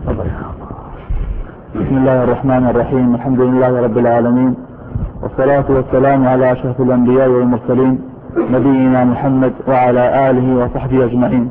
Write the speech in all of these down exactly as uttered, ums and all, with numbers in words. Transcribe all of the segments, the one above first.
بسم الله الرحمن الرحيم. الحمد لله رب العالمين، والصلاة والسلام على أشرف الأنبياء والمرسلين نبينا محمد وعلى آله وصحبه أجمعين.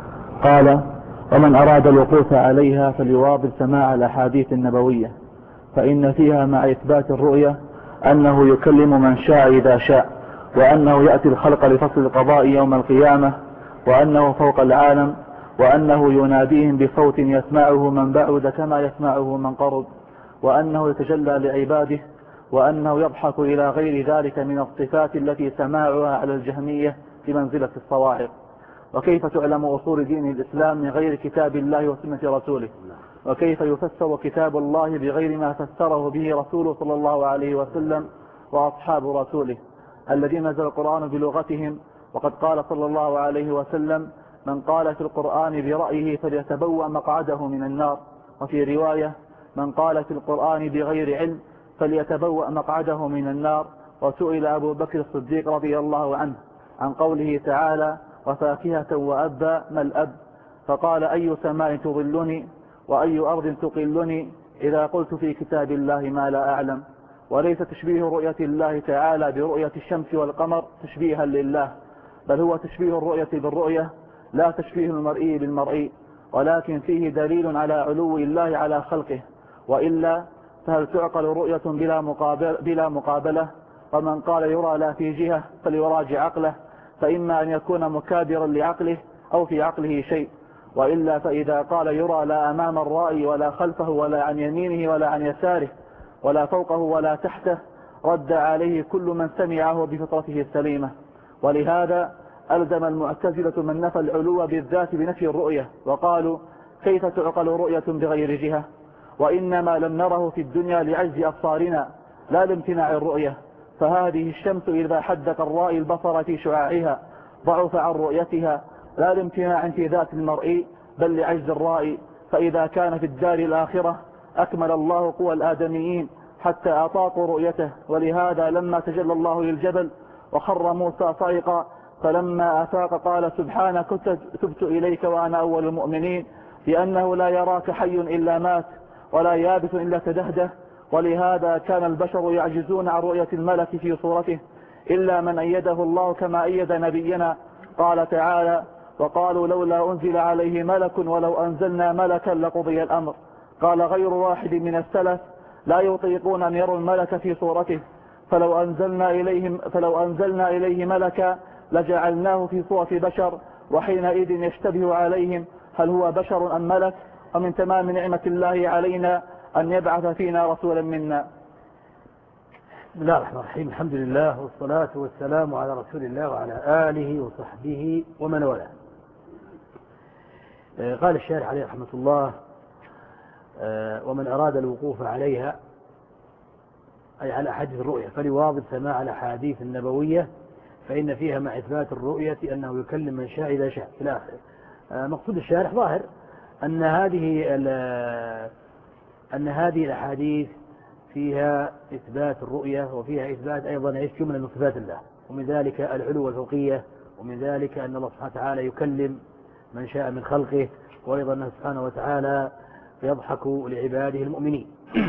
قال: ومن أراد الوقوف عليها فليواظب سماع الأحاديث النبوية، فإن فيها مع إثبات الرؤية أنه يكلم من شاء إذا شاء، وأنه يأتي الخلق لفصل القضاء يوم القيامة، وأنه فوق العالم، وأنه يناديهم بصوت يسمعه من بعد كما يسمعه من قرب، وأنه يتجلى لعباده، وأنه يضحك إلى غير ذلك من الصفات التي سماعها على الجهمية بمنزلة الصواعق. وكيف تعلم أصول دين الإسلام من غير كتاب الله وسنة رسوله؟ وكيف يفسر كتاب الله بغير ما فسره به رسوله صلى الله عليه وسلم وأصحاب رسوله الذين نزل القرآن بلغتهم؟ وقد قال صلى الله عليه وسلم: من قال في القرآن برأيه فليتبوأ مقعده من النار. وفي رواية: من قال في القرآن بغير علم فليتبوأ مقعده من النار. وسئل أبو بكر الصديق رضي الله عنه عن قوله تعالى: وفاكهة وأبا ما الأب؟ فقال: أي سماء تظلني وأي أرض تقلني إذا قلت في كتاب الله ما لا أعلم. وليس تشبيه رؤية الله تعالى برؤية الشمس والقمر تشبيها لله، بل هو تشبيه الرؤية بالرؤية، لا تشبيه المرئي بالمرئي، ولكن فيه دليل على علو الله على خلقه. وإلا فهل تعقل رؤية بلا مقابل بلا مقابلة؟ ومن قال يرى لا في جهة فليراجع عقله، فإما أن يكون مكابرا لعقله أو في عقله شيء. وإلا فإذا قال يرى لا أمام الرائي ولا خلفه ولا عن يمينه ولا عن يساره ولا فوقه ولا تحته، رد عليه كل من سمعه بفطرته السليمة. ولهذا ألزم المعتزلة من نفى العلو بالذات بنفي الرؤية، وقالوا: كيف تعقل رؤية بغير جهة؟ وإنما لم نره في الدنيا لعجز أبصارنا لا لامتناع الرؤية. فهذه الشمس إذا حدق الرائي البصر في شعاعها ضعف عن رؤيتها، لا لامتناع في ذات المرئي بل لعجز الرائي. فإذا كان في الدار الآخرة أكمل الله قوى الآدميين حتى أطاقوا رؤيته. ولهذا لما تجلى الله للجبل وخر موسى صائقا فلما أفاق قال: سبحانك تبت إليك وأنا أول المؤمنين، لأنه لا يراك حي إلا مات ولا يابس إلا تدهده. ولهذا كان البشر يعجزون عن رؤية الملك في صورته إلا من أيده الله كما أيد نبينا. قال تعالى: وقالوا لولا أنزل عليه ملك ولو أنزلنا ملكا لقضي الأمر. قال غير واحد من السلف: لا يطيقون أن يروا الملك في صورته، فلو أنزلنا إليهم فلو أنزلنا إليه ملكا لجعلناه في صورة بشر، وحينئذ يشتبه عليهم هل هو بشر أم ملك. ومن تمام نعمة الله علينا أن يبعث فينا رسولا منا. بسم الله الرحمن الرحيم. الحمد لله والصلاة والسلام على رسول الله وعلى آله وصحبه ومن والاه. قال الشارح عليه رحمة الله: ومن أراد الوقوف عليها أي على أحاديث الرؤية فليواظب سماع الأحاديث النبوية، فإن فيها مع إثبات الرؤية أنه يكلم من شاء إذا شاء في الآخر. مقصود الشارح ظاهر أن هذه أن هذه الأحاديث فيها إثبات الرؤية وفيها إثبات أيضا إيش جملة من صفات الله، ومن ذلك العلو والفوقية، ومن ذلك أن الله سبحانه وتعالى يكلم من شاء من خلقه، وأيضا أنه سبحانه وتعالى يضحك لعباده المؤمنين.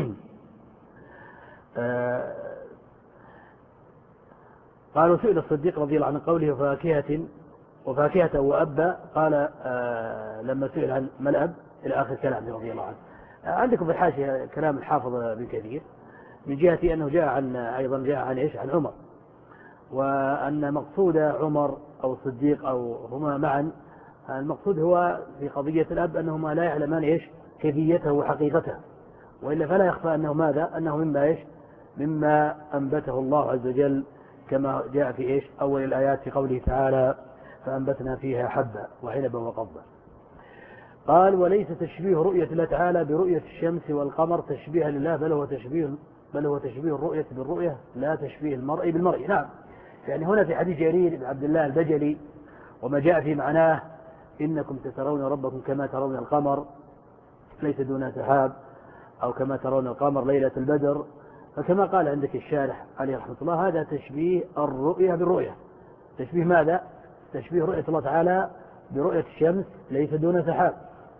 قالوا: سئل الصديق رضي الله عنه قوله وفاكهة وفاكهة وأبا، قال لما سئل عن ما الأب إلى آخر كلام رضي الله عنه. عندكم في الحاشية كلام الحافظ بن كثير من جهة أنه جاء عن أيضا جاء عن إيش عن عمر، وأن مقصود عمر أو الصديق أو هما معا المقصود هو في قضية الأب أنهما لا يعلمان إيش كيفيته وحقيقته، وإلا فلا يخفى أنه ماذا أنه مما إيش مما أنبته الله عز وجل، كما جاء في إيش أول الآيات في قوله تعالى: فأنبتنا فيها حبا وعنبا وقضبا. قال: وليس تشبيه رؤية الله تعالى برؤية الشمس والقمر تشبيها لله، بل هو تشبيه بل هو تشبيه الرؤية بالرؤية، لا تشبيه المرء بالمرء. نعم، يعني هنا في حديث جرير بن عبد الله البجلي وما جاء في معناه: إنكم تترون ربكم كما ترون القمر ليس دون سحاب، أو كما ترون القمر ليلة البدر. فكما قال عندك الشارح عليه رحمة الله، هذا تشبيه الرؤية بالرؤية. تشبيه ماذا؟ تشبيه رؤية الله تعالى برؤية الشمس ليس دون سحاب،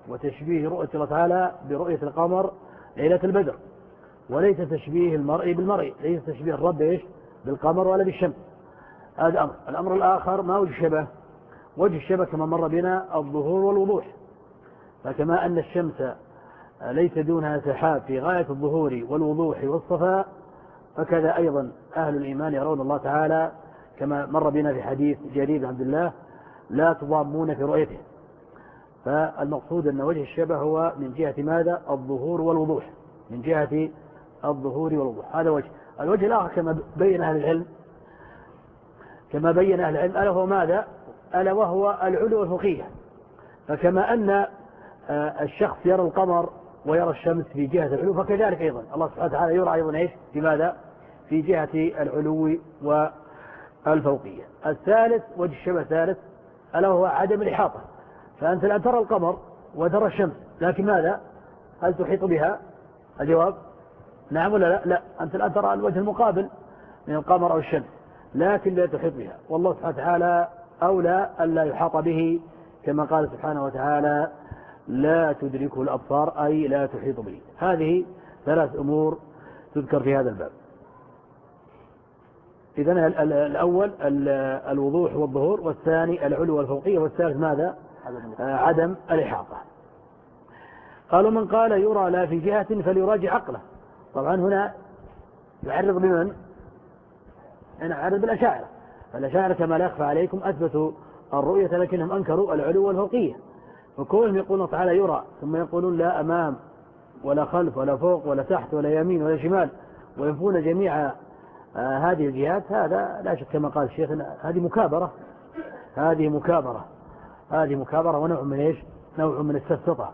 وتشبيه رؤية الله تعالى برؤية القمر ليلة البدر، وليس تشبيه المرء بالمرء، ليس تشبيه الرب إيش بالقمر ولا بالشمس. هذا أمر. الأمر الآخر ما وجه الشبه؟ وجه الشبه كما مر بنا الظهور والوضوح. فكما أن الشمس ليس دونها سحاب في غاية الظهور والوضوح والصفاء، فكذا أيضا أهل الإيمان يرون الله تعالى كما مر بنا في حديث جرير بن عبد الله لا تضامون في رؤيته. فالمقصود أن وجه الشبه هو من جهة ماذا؟ الظهور والوضوح، من جهة الظهور والوضوح. هذا وجه. الوجه الآخر كما بين أهل العلم كما بين أهل العلم ألا هو ماذا؟ ألا وهو العلو والفوقية. فكما أن الشخص يرى القمر ويرى الشمس في جهة العلو، فكذلك أيضا الله سبحانه وتعالى يرى أيضا إيش في ماذا؟ في جهة العلو والفوقية. الثالث وجه الشبه الثالث ألا هو عدم الإحاطة. فأنت الآن ترى القمر وترى الشمس، لكن ماذا؟ هل تحيط بها؟ الجواب نعم ولا لا؟ لا، أنت الآن ترى الوجه المقابل من القمر أو الشمس، لكن لا تحيط بها. والله سبحانه وتعالى أولى أن لا يحاط به، كما قال سبحانه وتعالى لا تدركه الأبصار، أي لا تحيط به. هذه ثلاث أمور تذكر في هذا الباب. إذن الأول الوضوح والظهور، والثاني العلو والفوقية، والثالث ماذا؟ عدم الإحاطة. قالوا من قال يرى لا في جهة فليراجع عقله. طبعا هنا يعرض بمن؟ هنا يعرض بالأشاعرة. الأشاعرة كما لا يخفى عليكم أثبتوا الرؤية لكنهم أنكروا العلو والفوقية. وكونهم يقولون تعالى يرى ثم يقولون لا أمام ولا خلف ولا فوق ولا تحت ولا يمين ولا شمال، وينفون جميع آه هذه الجهات، هذا لا شك كما قال الشيخ هذه مكابرة هذه مكابرة هذه مكابرة ونوع من إيش؟ نوع من السفسطة.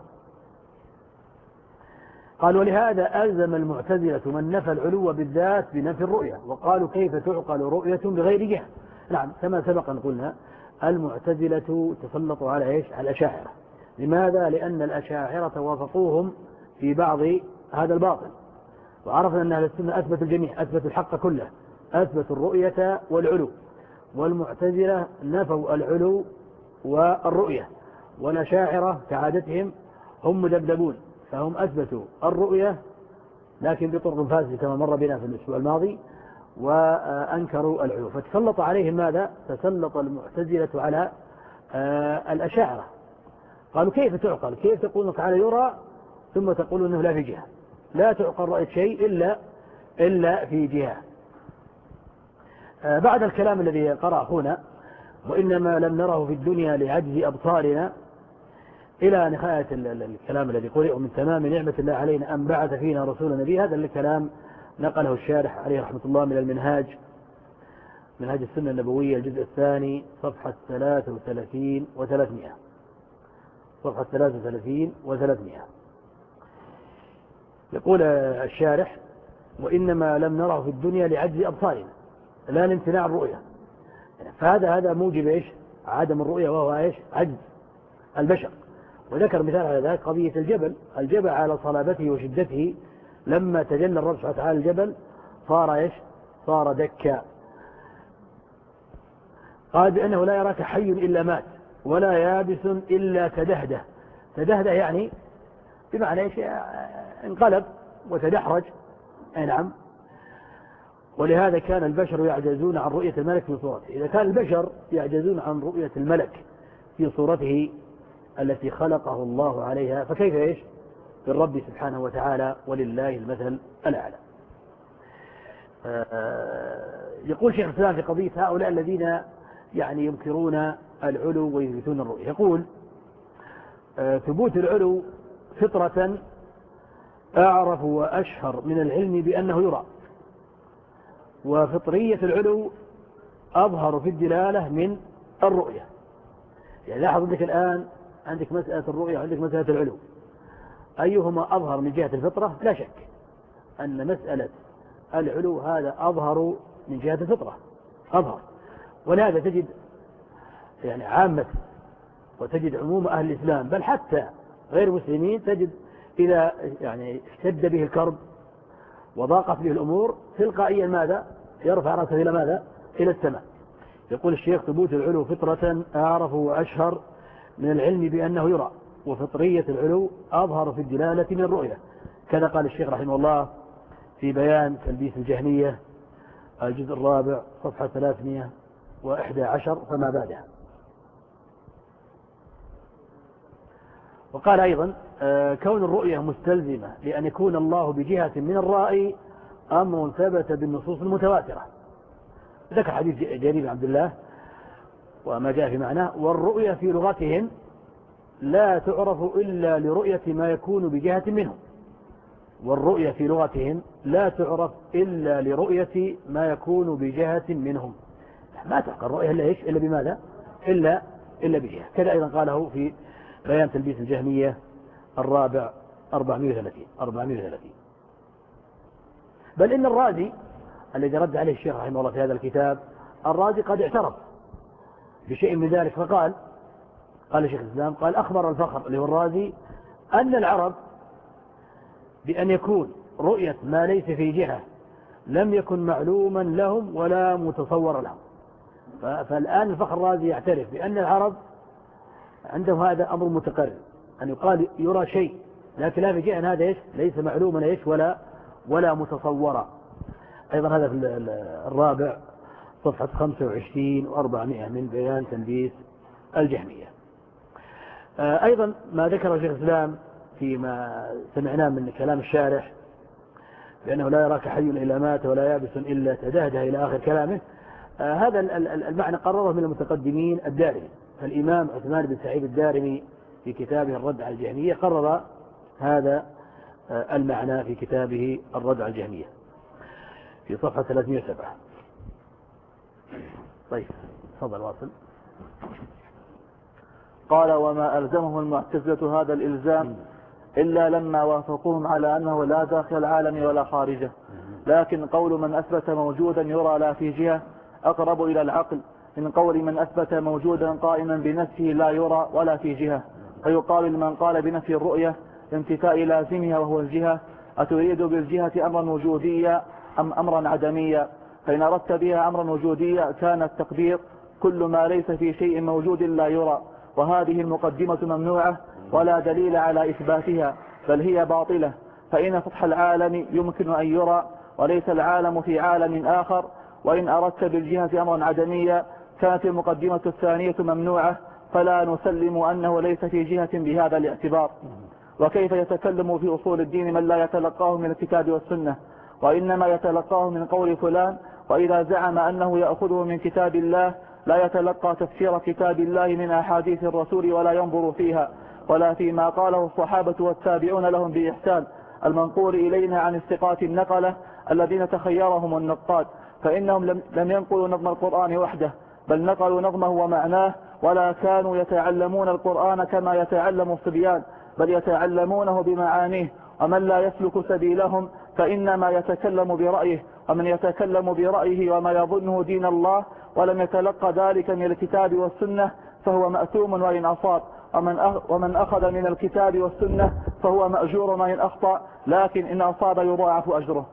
قال ولهذا ألزم المعتزلة من نفى العلو بالذات بنفي الرؤية، وقالوا كيف تعقل رؤية بغير جهة. نعم كما سبق أن قلنا المعتزلة تسلطوا على إيش؟ على الأشاعرة. لماذا؟ لأن الأشاعرة وافقوهم في بعض هذا الباطل، وعرفنا أن أهل السنة أثبت الجميع، أثبت الحق كله، أثبت الرؤية والعلو. والمعتزلة نفوا العلو والرؤية، والأشاعرة كعادتهم هم مذبذبون، فهم أثبتوا الرؤية لكن بطرق فاسدة كما مر بنا في الأسبوع الماضي، وأنكروا العلو. فتسلط عليهم ماذا؟ تسلط المعتزلة على الأشاعرة. قالوا كيف تعقل؟ كيف تقول تعالى يرى ثم تقول أنه لا في جهة؟ لا تعقل رأية شيء إلا إلا في جهة. بعد الكلام الذي قرأ أخونا وإنما لم نره في الدنيا لعجز أبصارنا، إلى نهاية الكلام الذي قرئ من تمام نعمة الله علينا أن بعث فينا رسول نبي. هذا الكلام نقله الشارح عليه رحمة الله من المنهاج، منهاج السنة النبوية الجزء الثاني صفحة ثلاثة وثلاثين وثلاثمائة صفحة ثلاثة وثلاثين وثلاثمائة. يقول الشارح وإنما لم نره في الدنيا لعجز أبصارنا، لا لامتناع الرؤية. فهذا هذا موجب إيش؟ عدم الرؤية، وهو إيش؟ عجز البشر. وذكر مثال على ذلك قضية الجبل. الجبل على صلابته وشدته لما تجلى الرب سبحانه وتعالى الجبل صار إيش؟ صار دكا. قال بأنه لا يراك حي إلا مات ولا يابس إلا تدهده. تدهده يعني بمعنى إيش؟ انقلب وتدحرج. أي نعم. ولهذا كان البشر يعجزون عن رؤية الملك في صورته. إذا كان البشر يعجزون عن رؤية الملك في صورته التي خلقه الله عليها، فكيف إيش بالرب سبحانه وتعالى؟ ولله المثل الأعلى. يقول شيخ الإسلام في قضية هؤلاء الذين يعني ينكرون العلو ويثبتون الرؤية، يقول ثبوت العلو فطرة أعرف وأشهر من العلم بأنه يرى، وفطرية العلو أظهر في الدلالة من الرؤية. يعني لاحظ عندك الآن عندك مسألة الرؤية وعندك مسألة العلو، أيهما أظهر من جهة الفطرة؟ لا شك أن مسألة العلو هذا أظهر من جهة الفطرة، أظهر. ولهذا تجد يعني عامة وتجد عموم أهل الإسلام بل حتى غير مسلمين، تجد إذا يعني اشتد به الكرب وضاقت به الأمور تلقائيا ماذا؟ يرفع رأسه إلى ماذا؟ إلى السماء. يقول الشيخ ثبوت العلو فطرة أعرف وأشهر من العلم بأنه يرى، وفطرية العلو أظهر في الدلالة من الرؤية. كذا قال الشيخ رحمه الله في بيان تلبيس الجهمية الجزء الرابع صفحة ثلاثمائة وإحدى عشر فما بعدها. وقال أيضا كون الرؤية مستلزمة لأن يكون الله بجهة من الرأي أمر ثبت بالنصوص المتواترة. ذكر حديث جرير بن عبد الله وما جاء في معناه. والرؤية في لغتهم لا تعرف إلا لرؤية ما يكون بجهة منهم. والرؤية في لغتهم لا تعرف إلا لرؤية ما يكون بجهة منهم. ما تعرف الرؤية إلا إيش إلا بماذا إلا إلا بجهة. كذا أيضا قاله في بيان تلبيس الجهمية الرابع أربعمائة وثلاثين. بل إن الرازي الذي رد عليه الشيخ رحمه الله في هذا الكتاب الرازي قد اعترف بشيء من ذلك فقال قال شيخ الإسلام قال أخبر الفخر اللي هو الرازي أن العرب بأن يكون رؤية ما ليس في جهة لم يكن معلوما لهم ولا متصور لهم. فالآن الفخر الرازي يعترف بأن العرب عندهم هذا أمر متقرر أن يقال يرى شيء لكن لا في جهة هذا إيش ليس معلوما إيش ولا ولا متصورا. أيضا هذا في الرابع صفحة خمسة وعشرين وأربعمائة من بيان تلبيس الجهمية. أيضا ما ذكر شيخ الإسلام فيما سمعناه من كلام الشارح بأنه لا يراك حي إلا مات ولا يابس إلا تدهده إلى آخر كلامه. هذا المعنى قرره من المتقدمين الدارمي. فالإمام عثمان بن سعيد الدارمي في كتابه الرد على الجهمية قرر هذا المعنى في كتابه الرد على الجهمية في صفحة ثلاثمائة وسبعة. طيب تفضل واصل. قال وما ألزمه المعتزلة هذا الإلزام إلا لما وافقوهم على أنه لا داخل العالم ولا خارجه. لكن قول من أثبت موجودا يرى لا في جهة أقرب إلى العقل من قول من أثبت موجودا قائما بنفسه لا يرى ولا في جهة. فيقال لمن قال بنفي الرؤية انتفاء لازمها وهو الجهة أتريد بالجهة أمرا وجوديا أم أمرا عدميا؟ فإن أردت بها أمرا وجوديا كان التقدير كل ما ليس في شيء موجود لا يرى، وهذه المقدمة ممنوعة ولا دليل على إثباتها بل هي باطلة. فإن سطح العالم يمكن أن يرى وليس العالم في عالم آخر. وإن أردت بالجهة أمرا عدميا كانت المقدمة الثانية ممنوعة فلا نسلم أنه ليس في جهة بهذا الاعتبار. وكيف يتكلم في أصول الدين من لا يتلقاه من الكتاب والسنة وإنما يتلقاه من قول فلان؟ وإذا زعم أنه يأخذه من كتاب الله لا يتلقى تفسير كتاب الله من أحاديث الرسول ولا ينظر فيها ولا فيما قاله الصحابة والتابعون لهم بإحسان المنقول إلينا عن الثقات النقلة الذين تخيرهم النقاد، فإنهم لم ينقلوا نظم القرآن وحده بل نقلوا نظمه ومعناه ولا كانوا يتعلمون القرآن كما يتعلم الصبيان بل يتعلمونه بمعانيه. ومن لا يسلك سبيلهم فإنما يتكلم برأيه، ومن يتكلم برأيه وما يظنه دين الله ولم يتلقى ذلك من الكتاب والسنة فهو مأثوم وإن أصاب، ومن أخذ من الكتاب والسنة فهو مأجور وإن أخطأ لكن إن أصاب يضاعف أجره.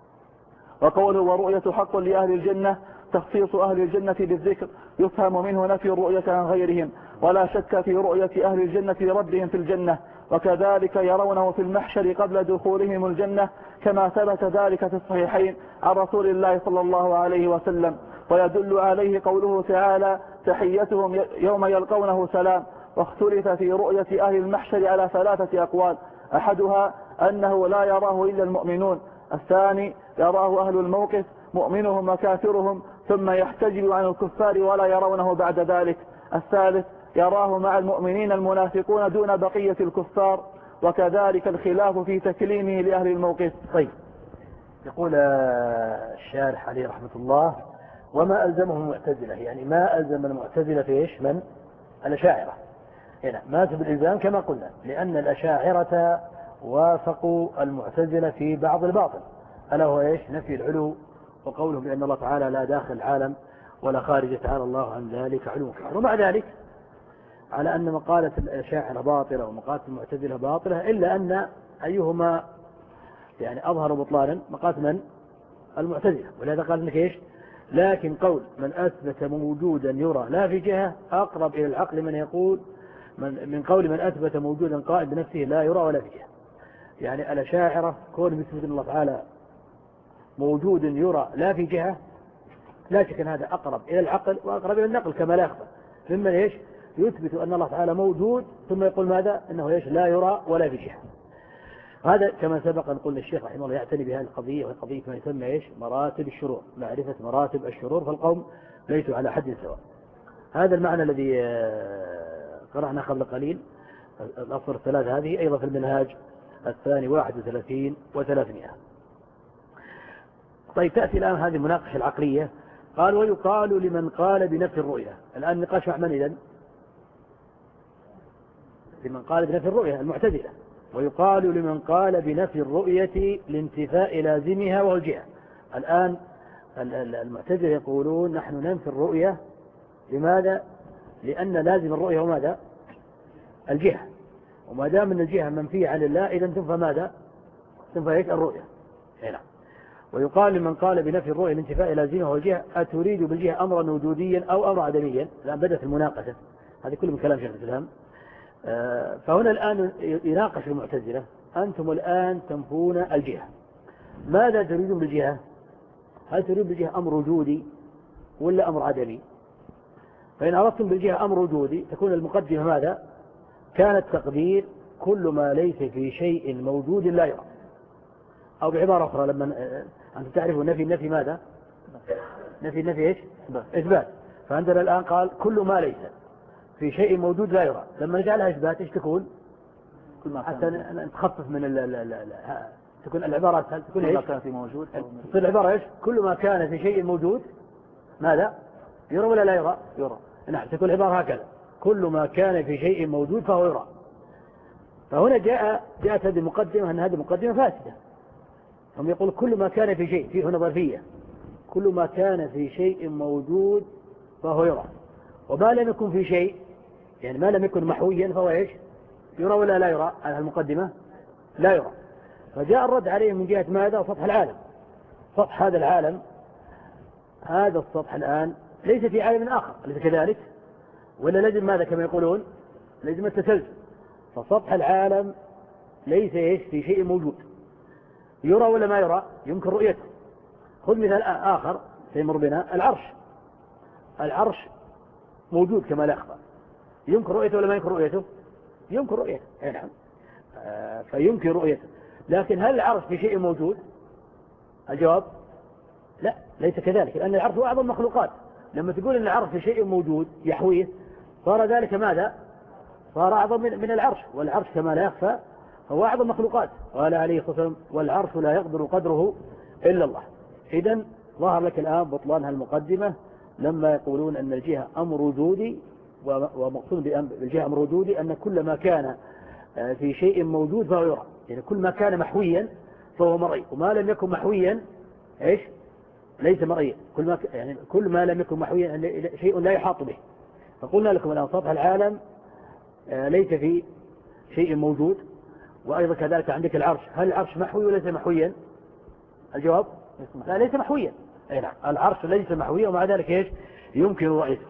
وقوله ورؤية حق لأهل الجنة تخصيص أهل الجنة بالذكر يفهم منه نفي الرؤية عن غيرهم ولا شك في رؤية أهل الجنة لربهم في الجنة، وكذلك يرونه في المحشر قبل دخولهم الجنة كما ثبت ذلك في الصحيحين عن رسول الله صلى الله عليه وسلم. ويدل عليه قوله تعالى تحيتهم يوم يلقونه سلام. واختلف في رؤية أهل المحشر على ثلاثة أقوال، أحدها أنه لا يراه إلا المؤمنون، الثاني يراه أهل الموقف مؤمنهم وكافرهم ثم يحتجب عن الكفار ولا يرونه بعد ذلك، الثالث يراه مع المؤمنين المنافقون دون بقية الكفار، وكذلك الخلاف في تكليمه لأهل الموقف. طيب يقول الشارح عليه رحمة الله وما ألزمهم المعتزلة، يعني ما ألزم المعتزلة في إيش من الأشاعرة هنا ما بالإلزام كما قلنا، لأن الأشاعرة وافقوا المعتزلة في بعض الباطل ألا هو إيش نفي العلو وقوله بأن الله تعالى لا داخل العالم ولا خارج تعالى الله عن ذلك علو كبير. ومع ذلك على أن مقالة الأشاعرة باطلة ومقالة المعتزلة باطلة إلا أن أيهما يعني أظهر بطلانا مقالة من المعتزلة، ولهذا قال لك إيش لكن قول من أثبت موجودا يرى لا في جهة أقرب إلى العقل من يقول من, من قول من أثبت موجودا قائم بنفسه لا يرى ولا في جهة. يعني الأشاعرة كون يثبت الله تعالى موجود يرى لا في جهة، لا شك أن هذا أقرب إلى العقل وأقرب إلى النقل كما لا يخفى، ممن إيش يثبت أن الله تعالى موجود ثم يقول ماذا أنه إيش لا يرى ولا في جهة. هذا كما سبق أن قلنا الشيخ رحمه الله يعتني بهذه القضية، وهي قضية ما يسمى إيش مراتب الشرور، معرفة مراتب الشرور، فالقوم ليسوا على حد سواء. هذا المعنى الذي قرأنا قبل قليل الأصل الثلاث هذه أيضا في المنهاج الثاني واحد وثلاثين وثلاثمائة. طيب تأتي الآن هذه المناقشة العقلية. قال ويقال لمن قال بنفي الرؤية. الآن النقاش مع من إذن؟ لمن قال بنفي الرؤية المعتزلة. ويقال لمن قال بنفي الرؤية لانتفاء لازمها وهو الجهة. الآن المعتزلة يقولون نحن ننفي الرؤية. لماذا؟ لأن لازم الرؤية هو ماذا؟ الجهة، وما دام أن الجهة منفية عن الله إذن تنفى ماذا؟ تنفى إيش؟ الرؤية. هنا ويقال لمن قال بنفي الرؤية لانتفاء لازمها وهو الجهة أتريد بالجهة أمرا وجوديا أو أمرا عدميا؟ الآن بدأت المناقشة، هذه كل من كلام شيخ الإسلام. فهنا الآن يناقش المعتزلة أنتم الآن تنفون الجهة، ماذا تريدون بالجهة؟ هل تريدون بالجهة أمر وجودي ولا أمر عدمي؟ فإن أردتم بالجهة أمر وجودي تكون المقدمة ماذا؟ كان التقدير كل ما ليس في شيء موجود لا يرى. أو بعبارة أخرى لما أنتم تعرفوا نفي النفي ماذا؟ نفي النفي إيش؟ إثبات. فعندنا الآن قال كل ما ليس في شيء موجود لا يرى، لما نجعلها إثبات إيش تكون؟ حتى نتخفف من ال ال ال تكون العبارة هل تكون إيش؟ كان في موجود تصير العبارة إيش؟ كل ما كان في شيء موجود ماذا؟ يرى ولا لا يرى؟ يرى. نعم تكون العبارة هكذا كل ما كان في شيء موجود فهو يرى. فهنا جاء جاءت هذه المقدمة أن هذه مقدمة فاسدة. هم يقول كل ما كان في شيء، فيه هنا ظرفية، كل ما كان في شيء موجود فهو يرى، وما لم يكن في شيء يعني ما لم يكن محويا فهو إيش؟ يرى ولا لا يرى؟ على المقدمة لا يرى. فجاء الرد عليه من جهة ماذا؟ سطح العالم. سطح هذا العالم، هذا السطح الآن ليس في عالم آخر، أليس كذلك؟ ولا لازم ماذا كما يقولون؟ لازم التسلسل. فسطح العالم ليس إيش؟ في شيء موجود، يرى ولا ما يرى؟ يمكن رؤيته. خذ مثال آخر سيمر بنا، العرش. العرش موجود كما لا يخفى، يمكن رؤيته ولا ما يمكن رؤيته؟ يمكن رؤيته. نعم. آه فيمكن رؤيته، لكن هل العرش في شيء موجود؟ الجواب لا، ليس كذلك، لأن العرش هو أعظم المخلوقات. لما تقول أن العرش في شيء موجود يحويه صار ذلك ماذا؟ صار أعظم من العرش، والعرش كما لا يخفى هو أعظم مخلوقات. قال عليه الصلاة والسلام والعرش لا يقدر قدره إلا الله. إذن ظهر لك الآن بطلان هالمقدمة لما يقولون أن الجهة أمر وجودي، ومقصود بالجهة أمر وجودي أن كل ما كان في شيء موجود فهو يرى، يعني كل ما كان محويا فهو مرئي، وما لم يكن محويا إيش؟ ليس مرئيا. كل ما يعني كل ما لم يكن محويا شيء لا يحاط به. فقلنا لكم الآن سطح العالم ليس في شيء موجود، وأيضا كذلك عندك العرش، هل العرش محوي وليس محويا؟ الجواب لا، ليس محويا. أي نعم، العرش ليس محويا، ومع ذلك إيش؟ يمكن رؤيته.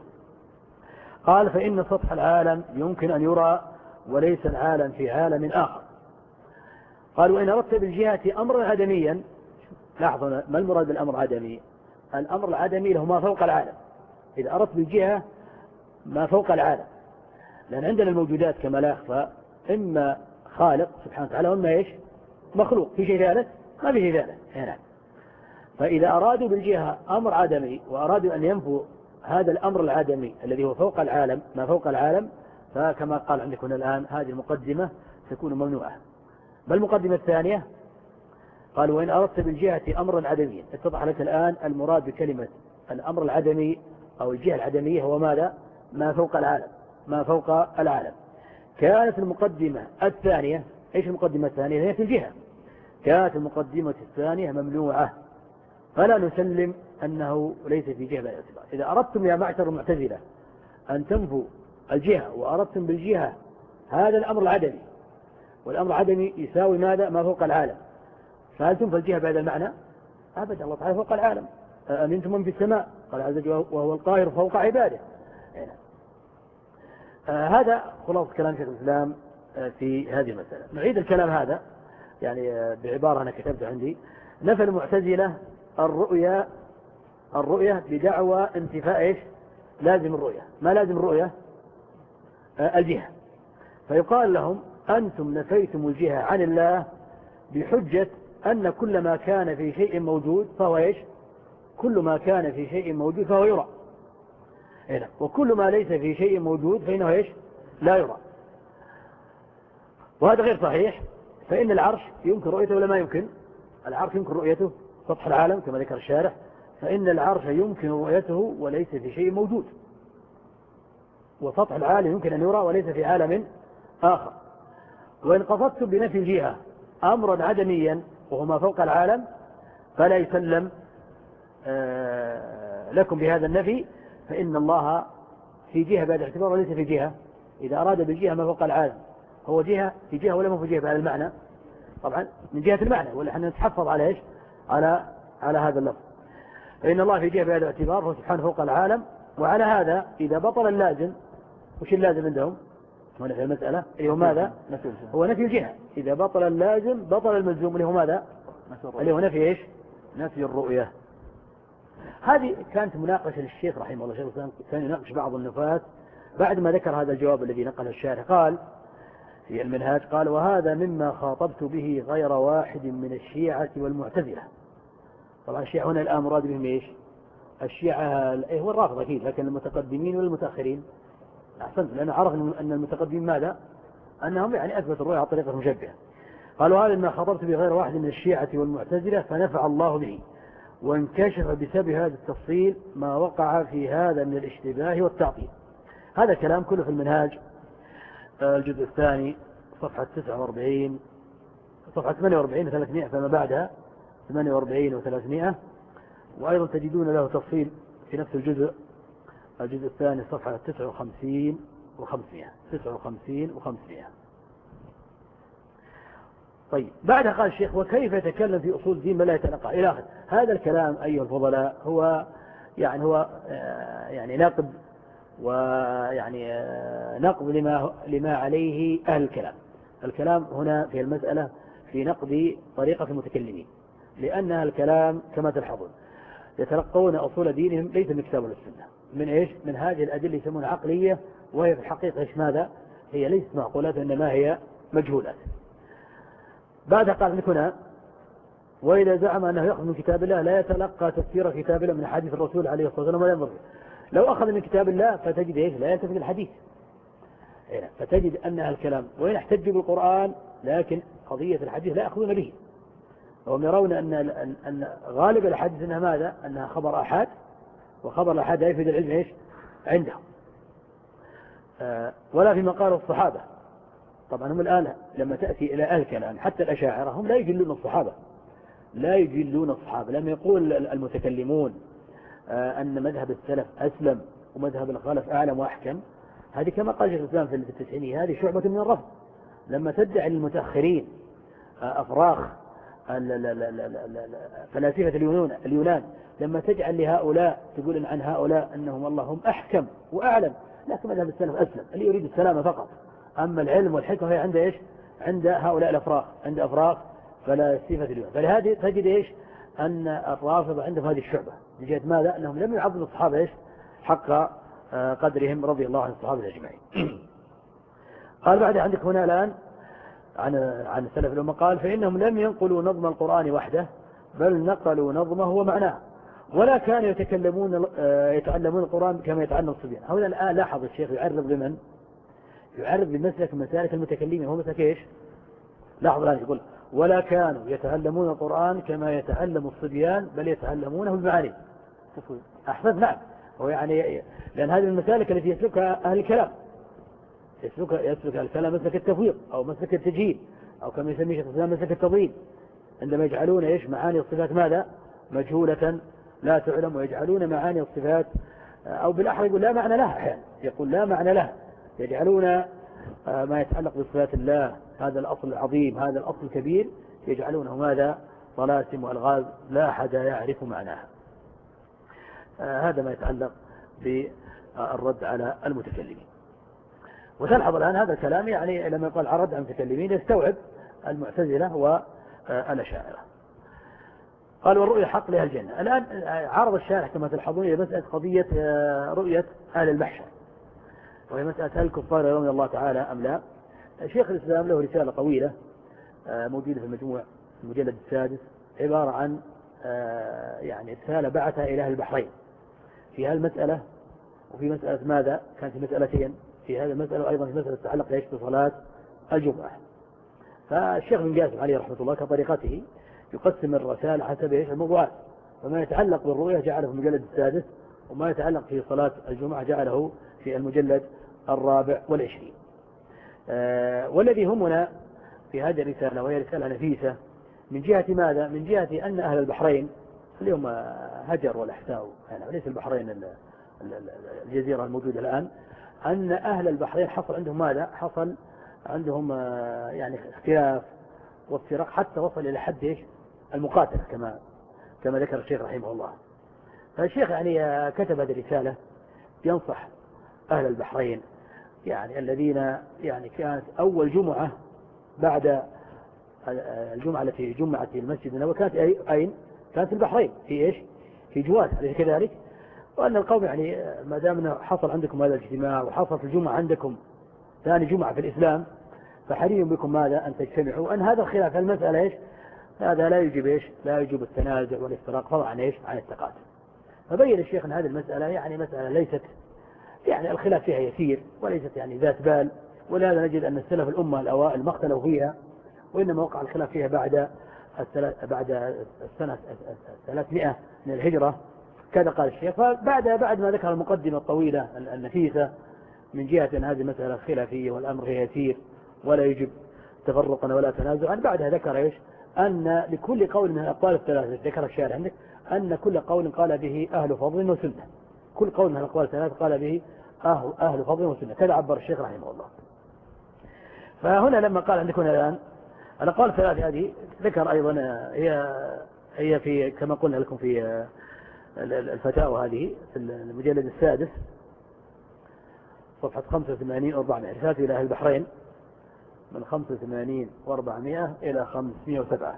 قال فإن سطح العالم يمكن أن يرى وليس العالم في عالم آخر. قال وإن أردت بالجهة أمرا عدميا، لاحظوا ما المراد بالأمر العدمي؟ الأمر العدمي له ما فوق العالم. إذا أردت بالجهة ما فوق العالم، لأن عندنا الموجودات كما لا يخفى إما خالق سبحانه وتعالى وإما إيش؟ مخلوق. في شيء ثالث؟ ما في شيء ثالث. هنا فإذا أرادوا بالجهة أمر عدمي وأرادوا أن ينفوا هذا الأمر العدمي الذي هو فوق العالم ما فوق العالم، فكما قال عندكم الآن هذه المقدمة تكون ممنوعة. بل المقدمة الثانية قال وإن أردت بالجهة أمرا عدميا. اتضح لك الآن المراد بكلمة الأمر العدمي أو الجهة العدمية هو ماذا؟ ما فوق العالم، ما فوق العالم. كانت المقدمة الثانية، إيش المقدمة الثانية؟ هي في الجهة. كانت المقدمة الثانية ممنوعة، فلا نسلم أنه ليس في جهة بلا اعتبار. إذا أردتم يا معشر المعتزلة أن تنفوا الجهة وأردتم بالجهة هذا الأمر العدمي، والأمر العدمي يساوي ماذا؟ ما فوق العالم، فهل تنفى الجهة بهذا المعنى؟ أبدا. الله تعالى فوق العالم. أمنتم من في السماء قال عز وجل وهو القاهر فوق عباده. آه هذا خلاص كلام شيخ الإسلام آه في هذه المسألة. نعيد الكلام هذا يعني آه بعبارة أنا كتبتها عندي. نفى المعتزلة الرؤية الرؤية بدعوى انتفاء إيش لازم الرؤية. ما لازم الرؤية؟ آه الجهة. فيقال لهم أنتم نفيتم الجهة عن الله بحجة أن كل ما كان في شيء موجود فهو إيش؟ كل ما كان في شيء موجود فهو يرى. هنا وكل ما ليس في شيء موجود فإنه إيش؟ لا يرى. وهذا غير صحيح. فإن العرش يمكن رؤيته ولا ما يمكن؟ العرش يمكن رؤيته سطح العالم كما ذكر الشارح. فإن العرش يمكن رؤيته وليس في شيء موجود، وسطح العالم يمكن أن يرى وليس في عالم آخر. وإن قصدتم بنفي الجهة أمرا عدميا وهو ما فوق العالم فلا يسلم لكم بهذا النفي، فإن الله في جهة بعد اعتبار وليس في جهة. إذا أراد بالجهة ما فوق العالم هو جهة في جهة ولا ما في جهة بهذا المعنى؟ طبعا من جهة المعنى، ولا احنا نتحفظ على إيش؟ على على هذا اللفظ. فإن الله في جهة بهذا الاعتبار هو سبحانه فوق العالم. وعلى هذا إذا بطل اللازم، وش اللازم عندهم هنا في المسألة اللي هو ماذا؟ هو نفي الجهة. إذا بطل اللازم بطل الملزوم اللي هو ماذا؟ اللي هو نفي إيش؟ نفي الرؤية. هذه كانت مناقشة للشيخ رحمه الله. الشيخ كان يناقش بعض النفاة بعد ما ذكر هذا الجواب الذي نقله الشارح. قال في المنهاج قال وهذا مما خاطبت به غير واحد من الشيعة والمعتزلة. طبعا الشيعة هنا الآن مراد بهم إيش؟ الشيعة هو الرافض أكيد، لكن المتقدمين والمتأخرين أحسنت، لأنه عرف أن المتقدمين ماذا؟ أنهم يعني أثبت الرؤية على طريقة مشبهة. قالوا هذا ما خطبت بغير واحد من الشيعة والمعتزلة فنفع الله به، وانكشف بسبب هذا التفصيل ما وقع في هذا من الاشتباه والتعطيل. هذا كلام كله في المنهاج الجزء الثاني صفحة تسعة وأربعين صفحة ثمانية وأربعين وثلاثمائة فما بعدها ثمانية وأربعين وثلاثمائة. وأيضا تجدون له تفصيل في نفس الجزء الجزء الثاني صفحة تسعة وخمسين وخمسمائة تسعة وخمسين وخمسمائة. طيب بعدها قال الشيخ وكيف يتكلم في أصول الدين ما لا يتلقى إلى آخر. هذا الكلام أيها الفضلاء هو يعني هو يعني نقد ويعني نقد لما لما عليه أهل الكلام. الكلام هنا في المسألة في نقد طريقة المتكلمين، لأن أهل الكلام كما تلحظون يتلقون أصول دينهم ليس من الكتاب والسنة، من إيش؟ من هذه الأدلة يسمونها عقلية، وهي في الحقيقة إيش ماذا؟ هي ليست معقولات إنما هي مجهولات. بعد قال لك هنا وإذا زعم أنه يأخذ من كتاب الله لا يتلقى تفسير كتاب الله من حديث الرسول عليه الصلاة والسلام ولا ينظر. لو أخذ من كتاب الله فتجد إيش؟ لا يلتفت الحديث. فتجد أن الكلام وإن احتجوا بالقرآن لكن قضية الحديث لا يأخذون به. وهم يرون أن أن غالب الحديث أنها ماذا؟ أنها خبر أحد، وخبر الأحد لا يفيد العلم إيش عندهم. آه ولا في مقال الصحابة. طبعا هم الآن لما تأتي إلى أهل الكلام حتى الأشاعرة هم لا يجلون الصحابة، لا يجلون الصحابة. لما يقول المتكلمون آه أن مذهب السلف أسلم ومذهب الخلف أعلم وأحكم، هذه كما قال شيخ الإسلام في التسعينية هذه شعبة من الرفض. لما تدعي للمتأخرين آه أفراخ فلاسفة اليونان اليونان لما تجعل لهؤلاء تقول عن هؤلاء أنهم الله هم أحكم وأعلم، لكن مذهب السلف أسلم اللي يريد السلامة فقط. أما العلم والحكمة هي عند إيش؟ عند هؤلاء الأفراخ، عند أفراخ فلاسفة اليونان. فلهذه تجد إيش؟ أن الرافضة عندهم هذه الشعبة لجهة ماذا؟ أنهم لم يعظموا الصحابة إيش؟ حق قدرهم رضي الله عن الصحابة أجمعين. قال بعد عندك هنا الآن عن عن السلف الأمة قال فإنهم لم ينقلوا نظم القرآن وحده بل نقلوا نظمه ومعناه، ولا كانوا يتكلمون يتعلمون القرآن كما يتعلم الصبيان. هنا الآن لاحظ الشيخ يعرض بمن؟ يعرض بمسلك مسالك المتكلمين. هو مسلك إيش؟ لاحظ الآن يقول ولا كانوا يتعلمون القرآن كما يتعلم الصبيان بل يتعلمونه بمعاني. أحسن نعم. هو يعني لأن هذه المسالك التي يسلكها أهل الكلام يسلك يسلك الكلام مسلك التفويض أو مسلك التجهيل أو كما يسميه شيخ الإسلام مسلك التضليل، عندما يجعلون إيش؟ معاني الصفات ماذا؟ مجهولة لا تعلم، ويجعلون معاني الصفات أو بالأحرى يقول لا معنى لها، أحيانا يقول لا معنى لها، يجعلون ما يتعلق بصفات الله هذا الأصل العظيم هذا الأصل الكبير يجعلونه ماذا؟ طلاسم وألغاز لا أحد يعرف معناها. هذا ما يتعلق بالرد على المتكلمين. وتلحظ الآن هذا الكلام يعني لما يقال عرض عن المتكلمين يستوعب المعتزلة والأشاعرة. قال والرؤية حق لها الجنة. الآن عرض الشارح كما تلحظون إلى مسألة قضية رؤية أهل المحشر، وهي مسألة هل الكفار يرون الله تعالى أم لا. شيخ الإسلام له رسالة طويلة موجودة في المجموع المجلد السادس، عبارة عن يعني رسالة بعثها إلى أهل البحرين في هذه المسألة، وفي مسألة ماذا كانت في مسألتين في هذه المسألة، وأيضا في مسألة تتعلق ليش بصلاة الجمعة. فالشيخ بن قاسم عليه رحمة الله كطريقته يقسم الرسائل حسب ايش الموضوعات، فما يتعلق بالرؤية جعله في المجلد السادس، وما يتعلق في صلاة الجمعة جعله في المجلد الرابع والعشرين. آه والذي همنا في هذه الرسالة، وهي رسالة نفيسة من جهة ماذا؟ من جهة أن أهل البحرين اليوم هجر والأحساء، يعني ليس البحرين الجزيرة الموجودة الآن، أن أهل البحرين حصل عندهم ماذا؟ حصل عندهم آه يعني اختلاف وافتراق حتى وصل إلى حد إيش؟ المقاتلة كما كما ذكر الشيخ رحمه الله. فالشيخ يعني كتب هذه الرسالة ينصح أهل البحرين، يعني الذين يعني كانت أول جمعة بعد الجمعة التي جمعت في المسجد النبوي كانت أين؟ كانت في البحرين في إيش؟ في جواد، أليس كذلك؟ وأن القوم يعني ما دام حصل عندكم هذا الاجتماع وحصلت الجمعة عندكم ثاني جمعة في الإسلام، فحري بكم ماذا؟ أن تجتمعوا، أن هذا الخلاف المسألة إيش؟ هذا لا يجب إيش؟ لا يجب التنازع والافتراق فضلا عن إيش؟ عن التقاتل. فبين الشيخ أن هذه المسألة يعني مسألة ليست يعني الخلاف فيها يسير وليست يعني ذات بال، ولهذا نجد أن السلف الأمة الأوائل ما اختلفوا فيها، وإنما وقع الخلاف فيها بعد بعد السنة ثلاثمائة من الهجرة كذا قال الشيخ. فبعد بعد ما ذكر المقدمة الطويلة النفيسة من جهة أن هذه المسألة خلافية والأمر فيها يسير ولا يجب تفرقا ولا تنازعا، بعدها ذكر إيش؟ أن لكل قول من الأقوال الثلاثة ذكر الشارع عندك أن كل قول قال به أهل فضل وسنة، كل قول من الأقوال الثلاثة قال به أهل, أهل فضل وسنة، كذا عبر الشيخ رحمه الله. فهنا لما قال عندكم الآن الأقوال الثلاثة هذه ذكر أيضا هي هي في كما قلنا لكم في الفتاوى هذه في المجلد السادس صفحة خمسة وثمانين وأربعمائة، رسالة إلى أهل البحرين من خمسة وثمانين وأربعمائة إلى خمسمائة وسبعة.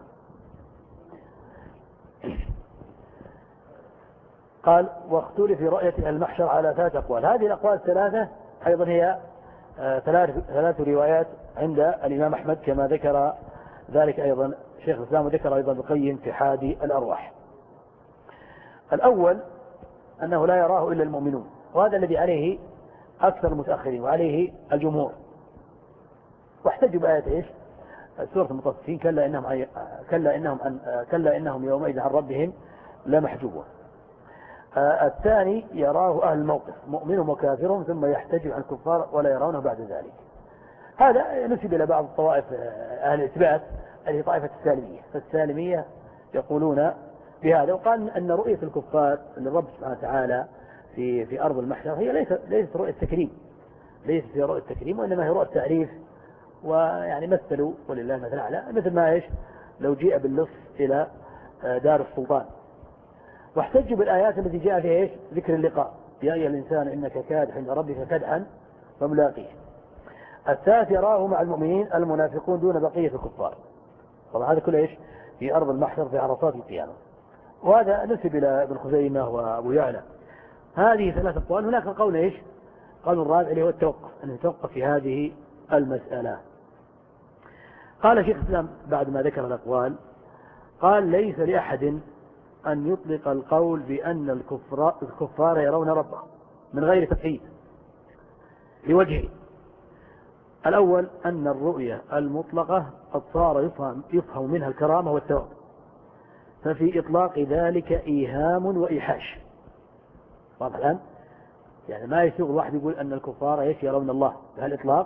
قال واختلف في رؤية المحشر على ثلاث أقوال. هذه الأقوال الثلاثة أيضا هي ثلاث ثلاث روايات عند الإمام أحمد كما ذكر ذلك أيضا شيخ الإسلام، وذكر أيضا القيم في حادي الأرواح. الأول أنه لا يراه إلا المؤمنون، وهذا الذي عليه أكثر المتأخرين وعليه الجمهور، واحتجوا بآية إيش؟ سورة المطففين كلا إنهم كلا إنهم كلا إنهم يومئذ عن ربهم لمحجوبون. الثاني يراه أهل الموقف مؤمن وكافر ثم يحتج عن الكفار ولا يرونه بعد ذلك. هذا نسب إلى بعض الطوائف أهل الإثبات اللي طائفة السالمية، فالسالمية يقولون بهذا، وقال أن رؤية الكفار للرب سبحانه وتعالى في في أرض المحشر هي ليست ليست رؤية تكريم، ليست هي رؤية تكريم، وإنما هي رؤية تعريف. ويعني مثلوا ولله المثل الأعلى مثل ما إيش لو جيء باللص إلى دار السلطان. واحتجوا بالآيات التي جاء فيها إيش؟ ذكر اللقاء، يا أيها الإنسان إنك كادح عند ربك كدحا فملاقيه. الثالث يراه مع المؤمنين المنافقون دون بقية الكفار. طبعا هذا كله إيش؟ في أرض المحشر في عرصات القيامة، وهذا نسب إلى ابن خزيمة وأبو يعلى. هذه ثلاث أقوال. هناك قول إيش؟ قول الرابع اللي هو التوقف، أن يتوقف في هذه المسألة. قال شيخ الإسلام بعد ما ذكر الأقوال قال ليس لأحد أن يطلق القول بأن الكفار, الكفار يرون ربهم من غير تقييد لوجهه. الأول أن الرؤية المطلقة قد صار يفهم, يفهم منها الكرامة والثواب، ففي إطلاق ذلك إيهام وإيحاش. واضح الآن؟ يعني ما يسوغ الواحد يقول أن الكفار يرون الله بهالإطلاق.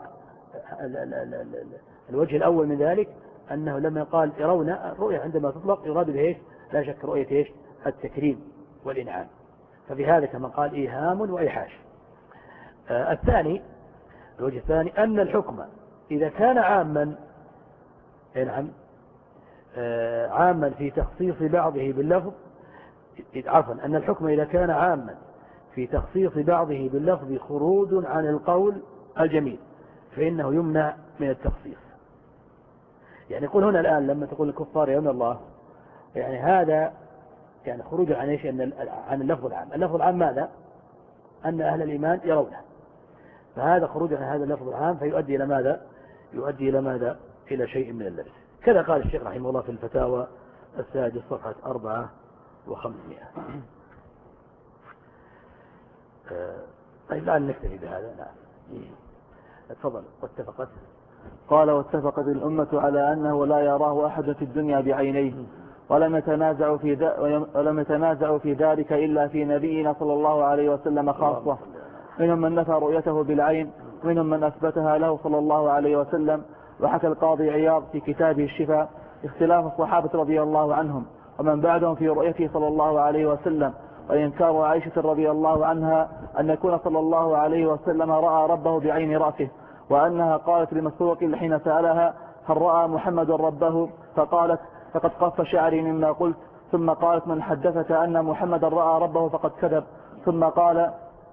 الوجه الأول من ذلك أنه لما قال يرون الرؤية عندما تطلق يراد به لا شك رؤية إيش؟ التكريم والإنعام، ففي هذا كما قال إيهام وإيحاش. آه الثاني الوجه الثاني أن الحكم إذا كان عاما نعم آه عاما في تخصيص بعضه باللفظ عفوا أن الحكم إذا كان عاما في تخصيص بعضه باللفظ خروج عن القول الجميل فإنه يمنع من التخصيص. يعني يقول هنا الآن لما تقول الكفار يرون الله، يعني هذا يعني خروج عن ايش؟ عن اللفظ العام. اللفظ العام ماذا؟ أن أهل الإيمان يرونه، فهذا خروج عن هذا اللفظ العام فيؤدي إلى ماذا؟ يؤدي إلى ماذا؟ إلى شيء من اللبس. كذا قال الشيخ رحمه الله في الفتاوى السادس صفحة أربعة وخمسمائة. طيب الآن نكتفي بهذا. نعم تفضل. واتفقت قال واتفقت الأمة على أنه لا يراه أحد في الدنيا بعينيه، ولم يتنازعوا في ولم يتنازعوا في ذلك إلا في نبينا صلى الله عليه وسلم خاصة. منهم من نفى رؤيته بالعين، منهم من أثبتها له صلى الله عليه وسلم. وحكى القاضي عياض في كتابه الشفاء اختلاف الصحابة رضي الله عنهم ومن بعدهم في رؤيته صلى الله عليه وسلم، وإنكار عائشة رضي الله عنها أن يكون صلى الله عليه وسلم رأى ربه بعين رأسه، وأنها قالت لمسروق حين سألها هل رأى محمد ربه فقالت فقد قف شعري مما قلت، ثم قالت من حدثك أن محمد رأى ربه فقد كذب. ثم قال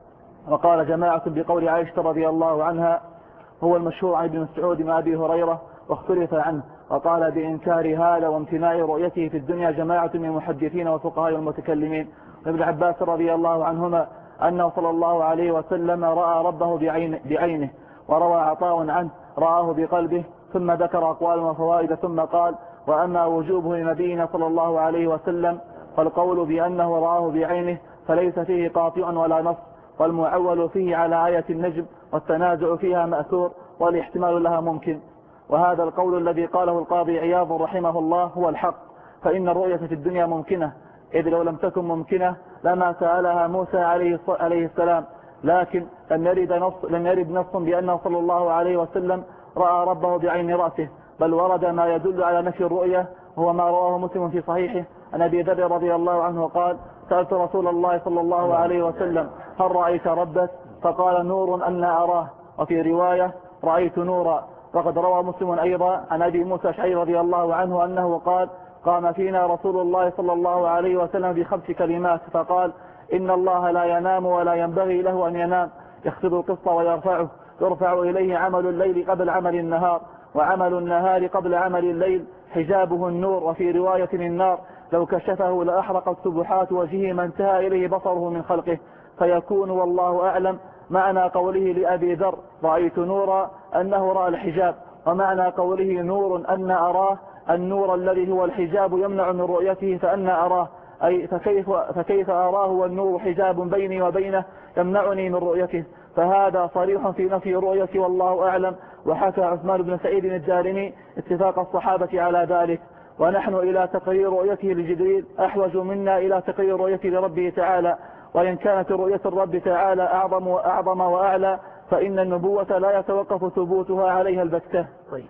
وقال جماعة بقول عائشة رضي الله عنها هو المشهور عن ابن مسعود مع أبي هريرة واختلف عنه، وقال بإنكار هذا وامتناع رؤيته في الدنيا جماعة من المحدثين والفقهاء والمتكلمين. وابن عباس رضي الله عنهما أنه صلى الله عليه وسلم رأى ربه بعين بعينه، وروى عطاء عنه رآه بقلبه، ثم ذكر أقوال وفوائد ثم قال وأما وجوبه لنبينا صلى الله عليه وسلم فالقول بأنه رآه بعينه فليس فيه قاطع ولا نص، والمعول فيه على آية النجم، والتنازع فيها مأثور، والاحتمال لها ممكن. وهذا القول الذي قاله القاضي عياض رحمه الله هو الحق، فإن الرؤية في الدنيا ممكنة، إذ لو لم تكن ممكنة لما سألها موسى عليه السلام، لكن لم يرد نص, لم يرد نص بأنه صلى الله عليه وسلم رأى ربه بعين رأسه، بل ورد ما يدل على نفي الرؤية، وهو ما رواه مسلم في صحيحه عن أبي ذر رضي الله عنه قال سألت رسول الله صلى الله عليه وسلم هل رأيت ربك؟ فقال نور أن أراه. وفي رواية رأيت نورا. وقد روى مسلم أيضا عن أبي موسى الأشعري رضي الله عنه أنه قال قام فينا رسول الله صلى الله عليه وسلم بخمس كلمات فقال إن الله لا ينام ولا ينبغي له أن ينام، يخفض القسط ويرفعه، يرفع إليه عمل الليل قبل عمل النهار، وعمل النهار قبل عمل الليل، حجابه النور. وفي رواية النار لو كشفه لأحرقت سبحات وجهه ما انتهى إليه بصره من خلقه، فيكون والله أعلم معنى قوله لأبي ذر رأيت نورا أنه رأى الحجاب، ومعنى قوله نور أن أراه النور الذي هو الحجاب يمنع من رؤيته فأن أراه، أي فكيف, فكيف أراه والنور حجاب بيني وبينه يمنعني من رؤيته، فهذا صريح في نفي الرؤية والله أعلم. وحكى عثمان بن سعيد الدارمي اتفاق الصحابة على ذلك، ونحن إلى تقرير رؤيته لجبريل أحوج منا إلى تقرير رؤيته لربه تعالى، وإن كانت رؤية الرب تعالى أعظم وأعظم وأعلى فإن النبوة لا يتوقف ثبوتها عليها البتة. طيب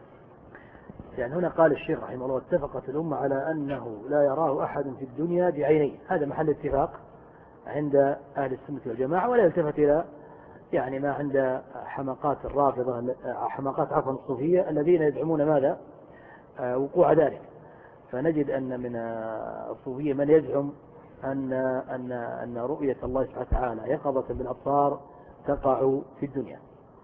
يعني هنا قال الشيخ رحمه الله اتفقت الأمة على أنه لا يراه أحد في الدنيا بعينيه، هذا محل اتفاق عند أهل السنة والجماعة، ولا يلتفت إلى يعني ما عند حماقات الرافضة حماقات عفوا الصوفية الذين يزعمون ماذا وقوع ذلك. فنجد أن من الصوفية من يزعم أن أن أن رؤية الله سبحانه وتعالى يقظة بالأبصار تقع في الدنيا.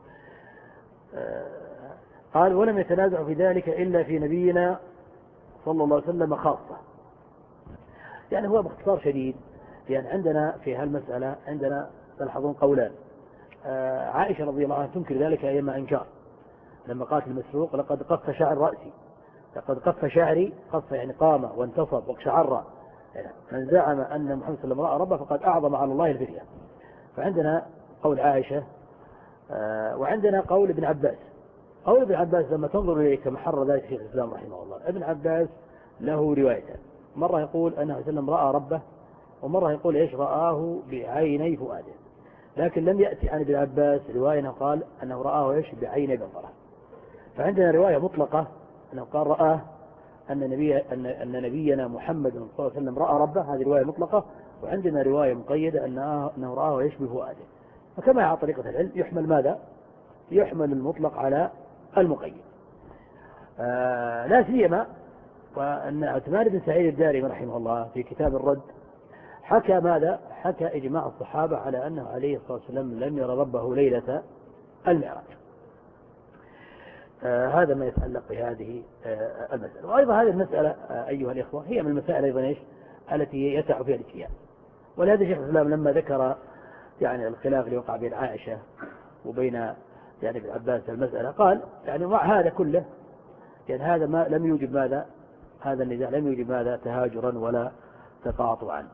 قال ولم يتنازع في ذلك إلا في نبينا صلى الله عليه وسلم خاصة. يعني هو باختصار شديد يعني عندنا في هالمسألة عندنا تلحظون قولان. عائشة رضي الله عنها تنكر ذلك أيما إنكار لما قالت المسروق لقد قف شعر رأسي، لقد قف شعري، قف يعني قام وانتصب وشعر. من زعم أن محمد صلى الله عليه وسلم رأى ربه فقد أعظم على الله الفرية. فعندنا قول عائشة وعندنا قول ابن عباس. قول ابن عباس لما تنظر إليه كما حرر ذلك شيخ الإسلام رحمه الله، ابن عباس له روايتان، مرة يقول أنه صلى الله عليه وسلم رأى ربه، ومرة يقول إيش رآه بعيني فؤاده. لكن لم يأتي عن ابن عباس رواية أنه قال أنه رآه إيش بعيني بصره. فعندنا رواية مطلقة أنه قال رآه أن, نبي أن, أن نبينا محمد صلى الله عليه وسلم رأى ربه، هذه رواية مطلقة. وعندنا رواية مقيدة أنه, أنه رآه إيش بفؤاده. فكما على طريقة العلم يحمل ماذا؟ يحمل المطلق على المقيد. آه لا سيما وأن عثمان بن سعيد الدارمي رحمه الله في كتاب الرد حكى ماذا؟ حكى إجماع الصحابة على أنه عليه الصلاة والسلام لم يرى ربه ليلة المعراج. آه هذا ما يتعلق بهذه آه المسألة. وأيضا هذه المسألة آه أيها الإخوة هي من المسائل أيضا إيش التي يسع فيها الاجتهاد. ولهذا شيخ الإسلام لما ذكر يعني الخلاف اللي وقع بين عائشة وبين يعني ابن عباس المسألة قال يعني مع هذا كله يعني هذا ما لم يوجب ماذا هذا النزاع لم يوجب ماذا تهاجرا ولا تقاطعا.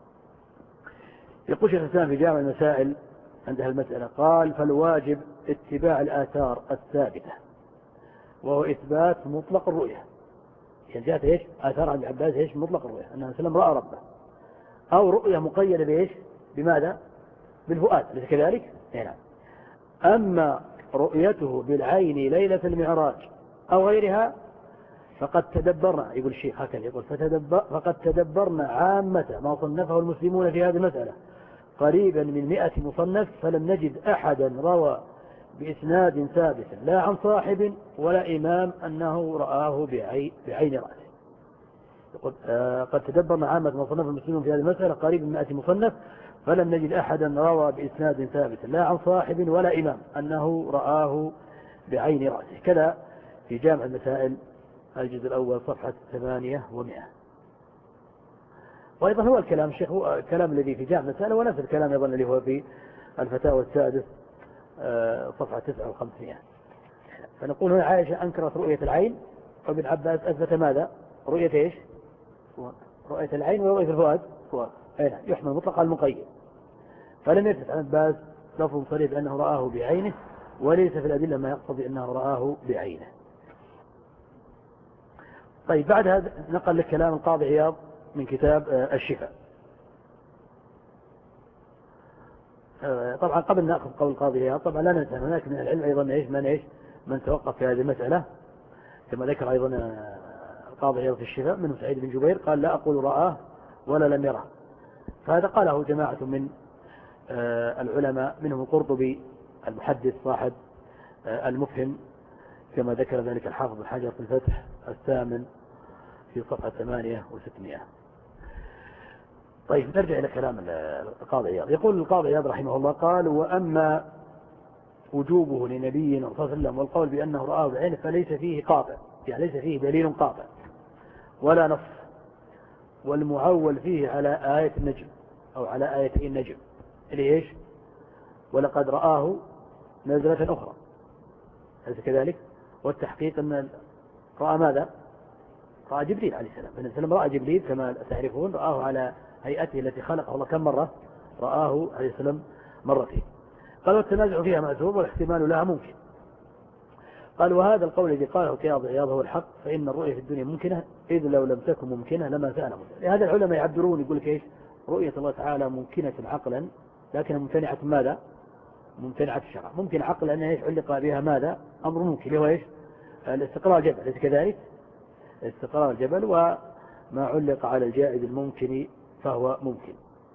يقول شيخ الإسلام في جامع المسائل عند المسألة قال فالواجب اتباع الآثار الثابتة وهو إثبات مطلق الرؤية. يعني جاءت إيش آثار عن عباس إيش مطلق الرؤية أنه سلم رأى ربه أو رؤية مقيدة بإيش بماذا بالفؤاد ليس كذلك. نعم. أما رؤيته بالعين ليلة المعراج أو غيرها فقد تدبرنا يقول الشيخ هكذا يقول فتدبر فقد تدبرنا عامة ما صنفه المسلمون في هذه المسألة قريبا من مئة مصنف فلم نجد أحدا روى بإسناد ثابت لا عن صاحب ولا إمام أنه رآه بعين, بعين رأسه. يقول آه قد تدبرنا عامة ما صنفه المسلمون في هذه المسألة قريبا من مئة مصنف فلم نجد أحدا روى بإسناد ثابت لا عن صاحب ولا إمام أنه رآه بعين رأسه. كذا في جامع المسائل الجزء الأول صفحة ثمانية ومئة. وأيضا هو الكلام الشيخ هو الكلام الذي في جامع المسائل ونفس الكلام أيضا الذي هو في الفتاوى السادس صفحة تسعة وخمسمائة. فنقول هنا عائشة أنكرت رؤية العين وابن عباس أثبت ماذا رؤية إيش رؤية العين ورؤية الفؤاد هنا يحمل مطلق على المقيد. فلم يثبت عن عباس لفظ صريح بأنه رآه بعينه وليس في الأدلة ما يقتضي أنه رآه بعينه. طيب بعد هذا نقل لك كلام القاضي عياض من كتاب الشفاء. طبعا قبل نأخذ قول القاضي عياض طبعا لا ننسى هناك من العلم أيضا إيش من إيش من توقف في هذه المسألة كما ذكر أيضا القاضي عياض في الشفاء منه سعيد بن جبير قال لا أقول رآه ولا لم يره. فهذا قاله جماعة من العلماء منهم القرطبي المحدث صاحب المفهم كما ذكر ذلك الحافظ بن حجر في الفتح الثامن في صفحة ثمانية وستمائة. طيب نرجع إلى كلام القاضي عياض. يقول القاضي عياض رحمه الله قال وأما وجوبه لنبينا صلى الله عليه وسلم والقول بأنه رآه بعينه فليس فيه قاطع يعني ليس فيه دليل قاطع ولا نص. والمعول فيه على آية النجم أو على آيتي النجم اللي إيش ولقد رآه نزلة أخرى أليس كذلك. والتحقيق أن رأى ماذا رأى جبريل عليه السلام فإن السلام رأى جبريل كما تعرفون رآه على هيئته التي خلقه الله كم مرة رآه عليه السلام مرتين. قال والتنازع فيها مأثور والاحتمال لها ممكن. قال وهذا القول الذي قاله قاضي عياض هو الحق فإن الرؤية في الدنيا ممكنة إذ لو لم تكن ممكنة لما سأل موسى. لهذا العلماء يعبرون يقول لك إيش رؤية الله تعالى ممكنة عقلا لكن ممتنعة ماذا ممتنعة الشرع. ممكن عقلا أنها إيش علق بها ماذا أمر ممكن هو إيش الاستقرار الجبل ليس كذلك استقرار الجبل وما علق على الجائز الممكن فهو ممكن.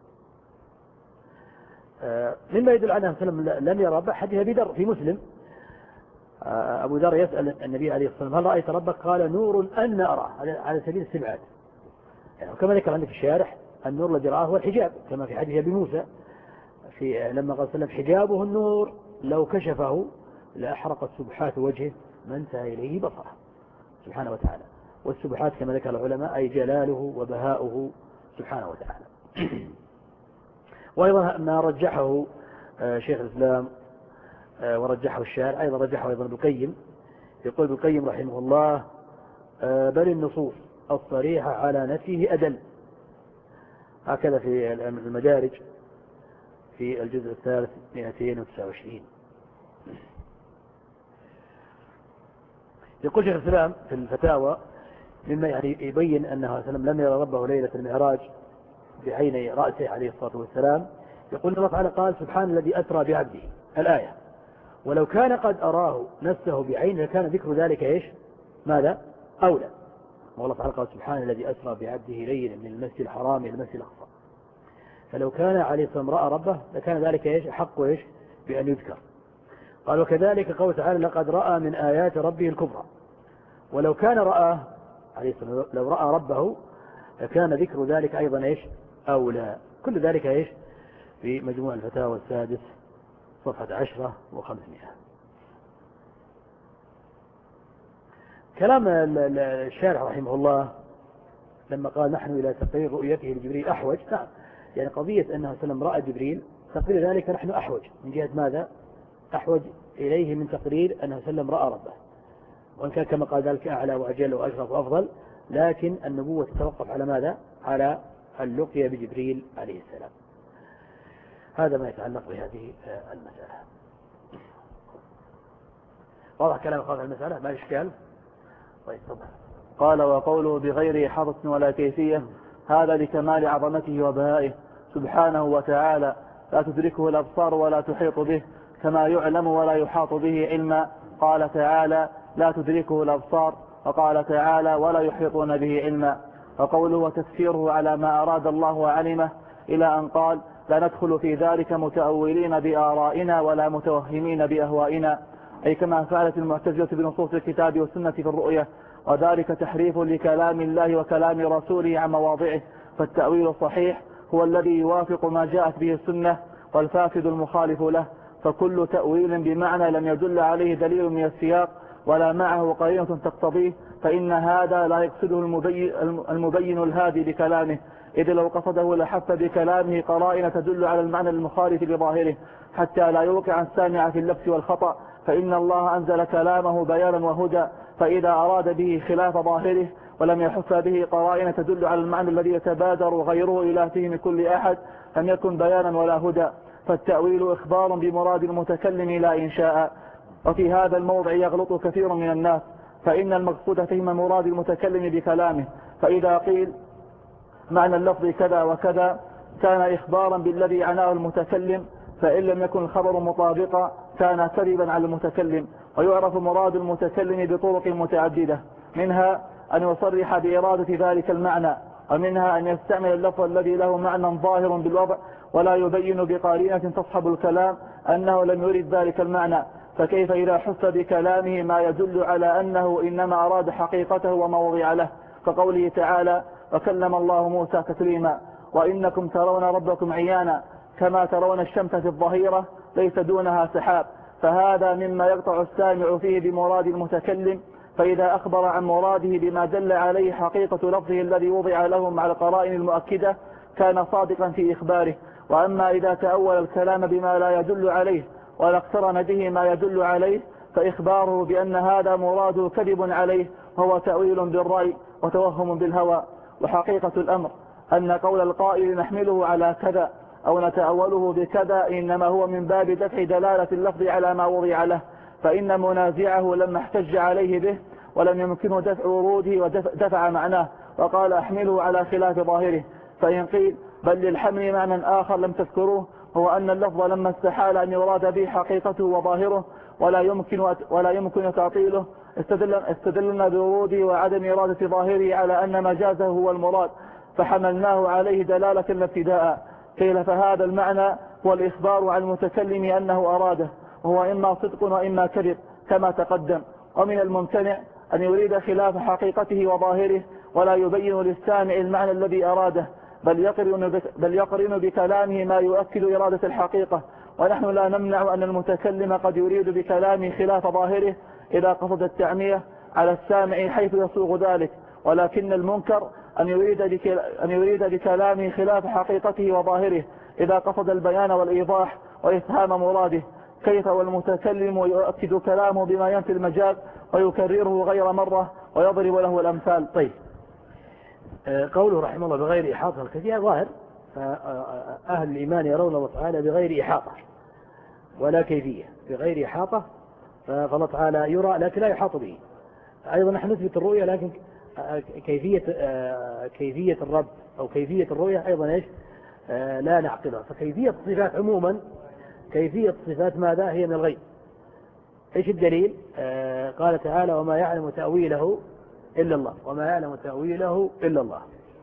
مما يدل على أنه سلم لم يرى حديث أبي ذر في مسلم أبو ذر يسأل النبي عليه الصلاة والسلام هل رأيت ربك قال نور أن أراه على سبيل الاستبعاد. يعني كما ذكر عندك الشارح النور الذي رآه هو الحجاب كما في حديث أبي موسى في لما قال سلم حجابه النور لو كشفه لأحرقت سبحات وجهه ما انتهى إليه بصره سبحانه وتعالى. والسبحات كما ذكر العلماء أي جلاله وبهاؤه سبحانه وتعالى. وأيضا ما رجحه شيخ الإسلام ورجحه الشارع أيضا رجحه أيضا ابن القيم. يقول ابن القيم رحمه الله بل النصوص الصريحة على نفيه أدل. هكذا في المدارج في الجزء الثالث مئتين وتسعة وعشرين. يقول شيخ الإسلام في الفتاوى مما يعني يبين أنه سلم لم يرى ربه ليلة المعراج بعين رأسه عليه الصلاة والسلام. يقول الله تعالى قال سبحان الذي أسرى بعبده الآية ولو كان قد أراه نفسه بعين لكان ذكر ذلك إيش ماذا أولى. والله تعالى قال سبحان الذي أسرى بعبده ليلا من المسجد الحرام إلى المسجد الأقصى فلو كان عليه الصلاة والسلام رأى ربه لكان ذلك إيش حق إيش بأن يذكر. قال وكذلك قول تعالى لقد رأى من آيات ربه الكبرى ولو كان رأى عليه الصلاة لو رأى ربه لكان ذكر ذلك أيضا إيش أولى. كل ذلك إيش في مجموع الفتاوى السادس صفحة عشرة وخمسمائة. كلام الشارح رحمه الله لما قال نحن إلى تقرير رؤيته لجبريل أحوج، نعم، يعني قضية أنه سلم رأى جبريل تقرير ذلك نحن أحوج من جهة ماذا؟ أحوج إليه من تقرير أنه سلم رأى ربه، وإن كان كما قال ذلك أعلى وأجل وأشرف وأفضل، لكن النبوة تتوقف على ماذا؟ على اللقيا بجبريل عليه السلام. هذا ما يتعلق بهذه المسألة. واضح كلام قال المسألة ما إشكال؟ طيب تفضل. قال وقوله بغير حرص ولا كيفية هذا لكمال عظمته وبهائه سبحانه وتعالى لا تدركه الأبصار ولا تحيط به كما يعلم ولا يحاط به علما. قال تعالى لا تدركه الأبصار، وقال تعالى ولا يحيطون به علما. وقوله وتفسيره على ما أراد الله وعلمه إلى أن قال لا ندخل في ذلك متأولين بآرائنا ولا متوهمين بأهوائنا، أي كما فعلت المعتزلة بنصوص الكتاب والسنة في الرؤية، وذلك تحريف لكلام الله وكلام رسوله عن مواضعه. فالتأويل الصحيح هو الذي يوافق ما جاءت به السنة، والفاسد المخالف له. فكل تأويل بمعنى لم يدل عليه دليل من السياق ولا معه قرينة تقتضيه فإن هذا لا يقصده المبين, المبين الهادي بكلامه، إذ لو قصده لحف بكلامه قرائن تدل على المعنى المخالف لظاهره حتى لا يوقع السامع في اللبس والخطأ، فإن الله أنزل كلامه بيانا وهدى، فإذا أراد به خلاف ظاهره ولم يحف به قرائن تدل على المعنى الذي يتبادر غيره إلى فهم كل أحد لم يكن بيانا ولا هدى. فالتأويل إخبار بمراد المتكلم لا إنشاء. وفي هذا الموضع يغلط كثير من الناس، فإن المقصود فهم مراد المتكلم بكلامه، فإذا قيل معنى اللفظ كذا وكذا كان إخبارا بالذي عناه المتكلم، فإن لم يكن الخبر مطابقا كان كذبا على المتكلم. ويعرف مراد المتكلم بطرق متعددة، منها أن يصرح بإرادة ذلك المعنى، ومنها أن يستعمل اللفظ الذي له معنى ظاهر بالوضع ولا يبين بقرينة تصحب الكلام أنه لم يرد ذلك المعنى. فكيف إذا حف بكلامه ما يدل على أنه إنما أراد حقيقته وما وضع له، كقوله تعالى وكلم الله موسى تكليما وإنكم ترون ربكم عيانا كما ترون الشمس في الظهيرة ليس دونها سحاب، فهذا مما يقطع السامع فيه بمراد المتكلم. فإذا أخبر عن مراده بما دل عليه حقيقة لفظه الذي وضع له مع القرائن المؤكدة كان صادقا في إخباره. وأما إذا تأول الكلام بما لا يدل عليه ولا اقترن به ما يدل عليه فإخباره بأن هذا مراده كذب عليه، وهو تأويل بالرأي وتوهم بالهوى. وحقيقة الأمر أن قول القائل نحمله على كذا أو نتأوله بكذا إنما هو من باب دفع دلالة اللفظ على ما وضع له، فإن منازعه لما احتج عليه به ولم يمكنه دفع وروده ودفع معناه وقال أحمله على خلاف ظاهره. فإن قيل بل للحمل معنى آخر لم تذكروه، هو أن اللفظ لما استحال أن يراد به حقيقته وظاهره ولا يمكن ولا يمكن تعطيله استدلنا بوروده وعدم إرادة ظاهره على أن مجازه هو المراد فحملناه عليه دلالة الابتداء. قيل فهذا المعنى هو الإخبار عن المتكلم أنه أراده، وهو إما صدق وإما كذب كما تقدم. ومن الممتنع أن يريد خلاف حقيقته وظاهره ولا يبين للسامع المعنى الذي أراده، بل يقرن, بل يقرن بكلامه ما يؤكد إرادة الحقيقة. ونحن لا نمنع أن المتكلم قد يريد بكلامه خلاف ظاهره إذا قصد التعمية على السامع حيث يصوغ ذلك، ولكن المنكر أن يريد, أن يريد بكلامه خلاف حقيقته وظاهره إذا قصد البيان والإيضاح وإفهام مراده. كيف والمتكلم يؤكد كلامه بما ينفي المجاز ويكرره غير مرة ويضرب له الأمثال. طيب قوله رحمه الله بغير إحاطة الكثير ظاهر، فأهل الإيمان يرون الله تعالى بغير إحاطة ولا كيفية، بغير إحاطة فالله تعالى يرى لكن لا يحاط به. أيضا نحن نثبت الرؤية لكن كيفية كيفية الرب أو كيفية الرؤية أيضا إيش لا نعقلها. فكيفية الصفات عموما كيفية الصفات ماذا هي من الغيب. إيش الدليل؟ قال تعالى وما يعلم تأويله إلا الله، وما يعلم تأويله إلا الله.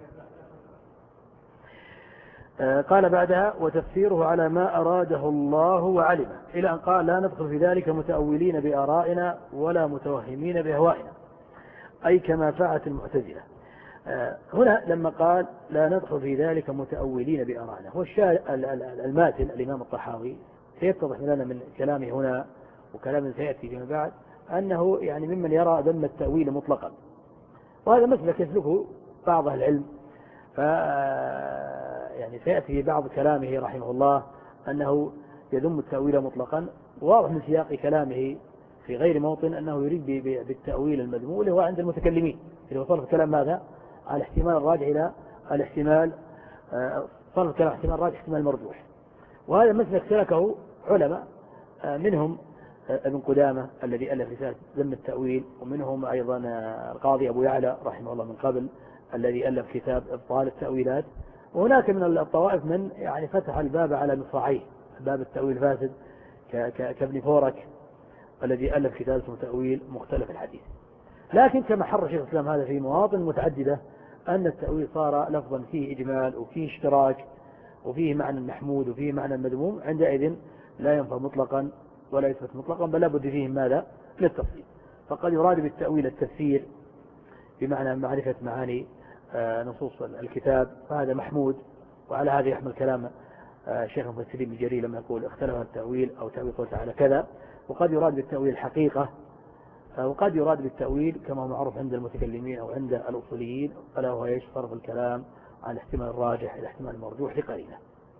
قال بعدها وتفسيره على ما أراده الله وعلمه، إلى أن قال لا ندخل في ذلك متأولين بآرائنا ولا متوهمين بأهوائنا، أي كما فعلت المعتزلة. هنا لما قال لا ندخل في ذلك متأولين بآرائنا، هو الماتن الإمام الطحاوي سيتضح لنا من كلامه هنا وكلام سيأتي فيما بعد أنه يعني ممن يرى ذم التأويل مطلقا، وهذا مسلك يسلكه بعض أهل العلم. ف يعني سيأتي في بعض كلامه رحمه الله أنه يذم التأويل مطلقا، واضح من سياق كلامه في غير موطن أنه يريد بالتأويل المذموم اللي هو عند المتكلمين، اللي هو صرف الكلام ماذا؟ على الاحتمال الراجح إلى الاحتمال، صرف الكلام احتمال راجح احتمال مرجوح. وهذا مسلك سلكه علماء، منهم ابن قدامة الذي ألف رسالة ذم التأويل، ومنهم أيضا القاضي أبو يعلى رحمه الله من قبل الذي ألف كتاب إبطال التأويلات. وهناك من الطوائف من يعني فتح الباب على مصراعيه، باب التأويل فاسد، كابن فورك الذي ألف كتاب اسمه تأويل مختلف الحديث. لكن كما حر شيخ الإسلام هذا في مواطن متعددة أن التأويل صار لفظا فيه إجمال وفيه اشتراك وفيه معنى محمود وفيه معنى مذموم، عندئذ لا ينفع مطلقا ولا يثبت مطلقا، بل لابد فيه ماذا؟ للتفصيل. فقد يراد بالتأويل التفسير بمعنى معرفة معاني نصوص الكتاب، فهذا محمود، وعلى هذا يحمل كلام الشيخ المفسرين بن جرير لما يقول اختلف التأويل أو تأويل قول تعالى كذا. وقد يراد بالتأويل الحقيقة، وقد يراد بالتأويل كما هو معروف عند المتكلمين أو عند الأصوليين، ألا هو ايش؟ صرف الكلام عن الاحتمال الراجح إلى الاحتمال المرجوح لقرينه.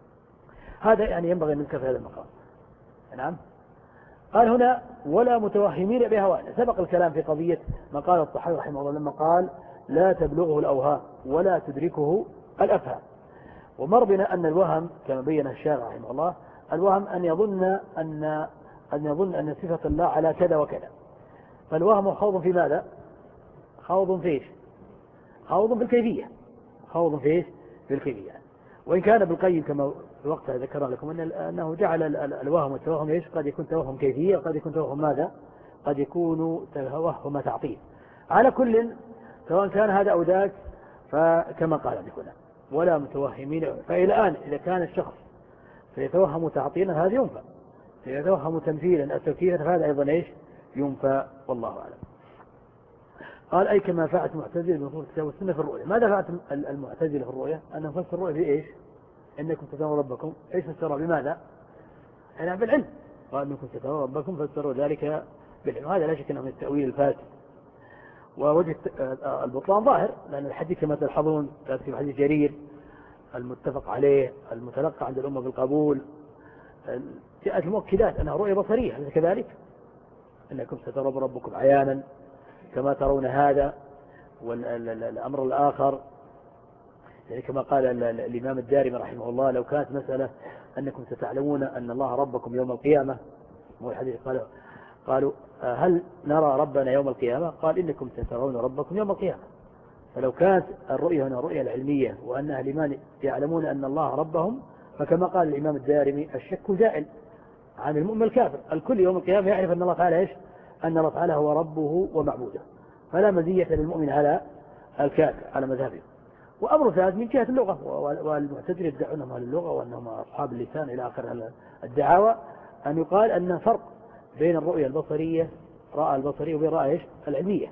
هذا يعني ينبغي منك في هذا المقام. نعم. قال هنا ولا متوهمين بهوانا. سبق الكلام في قضية ما قال الطحاوي رحمه الله لما قال لا تبلغه الأوهام ولا تدركه الأفهام. ومر بنا أن الوهم كما بين الشارع رحمه الله، الوهم أن يظن أن أن يظن أن صفة الله على كذا وكذا. فالوهم خوض في ماذا؟ خوض فيش خوض في الكيفية خوض فيش في الكيفية. وإن كان بالقيم كما وقتها ذكر لكم أن أنه جعل الوهم والتوهم ايش؟ قد يكون توهم كيفية وقد يكون توهم ماذا؟ قد يكون توهم تعطيل. على كل سواء كان هذا أو ذاك، فكما قال هنا ولا متوهمين. فإلى الآن إذا كان الشخص سيتوهم تعطيلا هذا ينفى، سيتوهم تمثيلا التوكيفا فهذا أيضا ايش؟ ينفى، والله أعلم. قال أي كما فعلت المعتزلة بنصوص الكتاب والسنة في الرؤية. ماذا فعلت المعتزلة في الرؤية؟ أن فسر الرؤية بإيش؟ إنكم سترون ربكم. إيش فسروا بماذا؟ أنا بالعلم. قال إنكم سترون ربكم فسروا ذلك بالعلم. هذا لا شك أنه من التأويل الفاسد، ووجه البطلان ظاهر، لأن الحديث كما تلحظون في حديث جرير المتفق عليه المتلقى عند الأمة بالقبول جاءت المؤكدات أنها رؤية بصرية، أليس كذلك؟ إنكم سترون ربكم عيانا كما ترون هذا. والأمر الآخر يعني كما قال الإمام الدارمي رحمه الله لو كانت مسألة أنكم ستعلمون أن الله ربكم يوم القيامة، هو الحديث قالوا, قالوا هل نرى ربنا يوم القيامة؟ قال إنكم سترون ربكم يوم القيامة. فلو كانت الرؤية هنا رؤية العلمية وأن أهل الإيمان يعلمون أن الله ربهم، فكما قال الإمام الدارمي الشك زائل عن المؤمن الكافر. الكل يوم القيامة يعرف أن الله تعالى إيش؟ أن الله تعالى هو ربه ومعبوده، فلا مزية للمؤمن على الكافر على مذهبه. وأمر ثالث من جهة اللغة، والمعتزلة يدعون أهل اللغة وأنهم أصحاب اللسان إلى آخر الدعاوى، أن يقال أن فرق بين الرؤية البصرية رأى البصرية وبين رأى إيش؟ العلمية.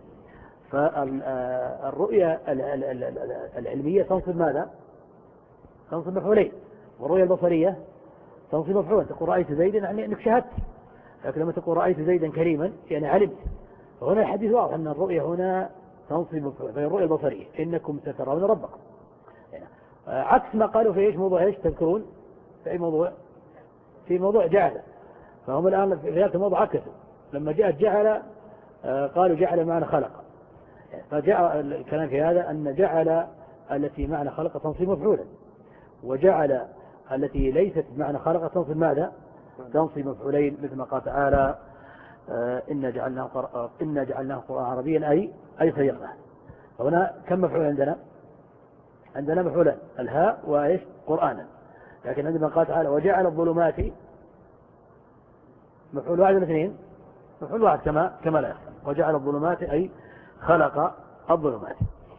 فالرؤية العلمية تنصب ماذا؟ تنصب مفعولين، والرؤية البصرية تنصب مفعولا. تقول رأيت زيدا يعني أنك شهدت، لكن لما تقول رأيت زيدا كريما يعني علمت. فهنا الحديث واضح أن الرؤية هنا تنصب مفعولا، فهي الرؤية البصرية إنكم سترون ربكم. يعني عكس ما قالوا في إيش؟ موضوع إيش تذكرون؟ في أي موضوع؟ في موضوع جعل. فهم الآن في هذا الموضوع عكسوا، لما جاءت جعل قالوا جعل معنى خلق. فجاء الكلام في هذا أن جعل التي معنى خلق تنصب مفعولا، وجعل التي ليست بمعنى خلق تنصب ماذا؟ تنصب مفعولين، مثل ما قال تعالى إن جعلناه قرآن إن جعلناه قرآن عربيا أي أي صيغناه. فهنا كم مفعول عندنا؟ عندنا مفعولان، الهاء وإيش؟ قرآنا. لكن عندما قال تعالى وجعل الظلمات مفعول واحد الاثنين مفعول واحد كما كما لا يخفى. وجعل الظلمات أي خلق الظلمات.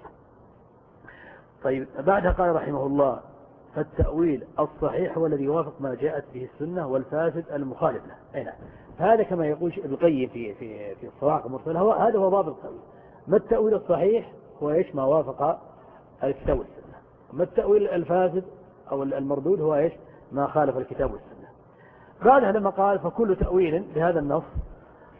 طيب بعدها قال رحمه الله فالتأويل الصحيح هو الذي يوافق ما جاءت به السنة والفاسد المخالف له. أين هذا كما يقول ابن القيم في في في الصواعق المرسلة، هو هذا هو باب التأويل. ما التأويل الصحيح؟ هو ايش؟ ما وافق الكتاب والسنة. ما التأويل الفاسد أو المردود؟ هو ايش؟ ما خالف الكتاب والسنة. بعدها لما قال فكل تأويل بهذا النص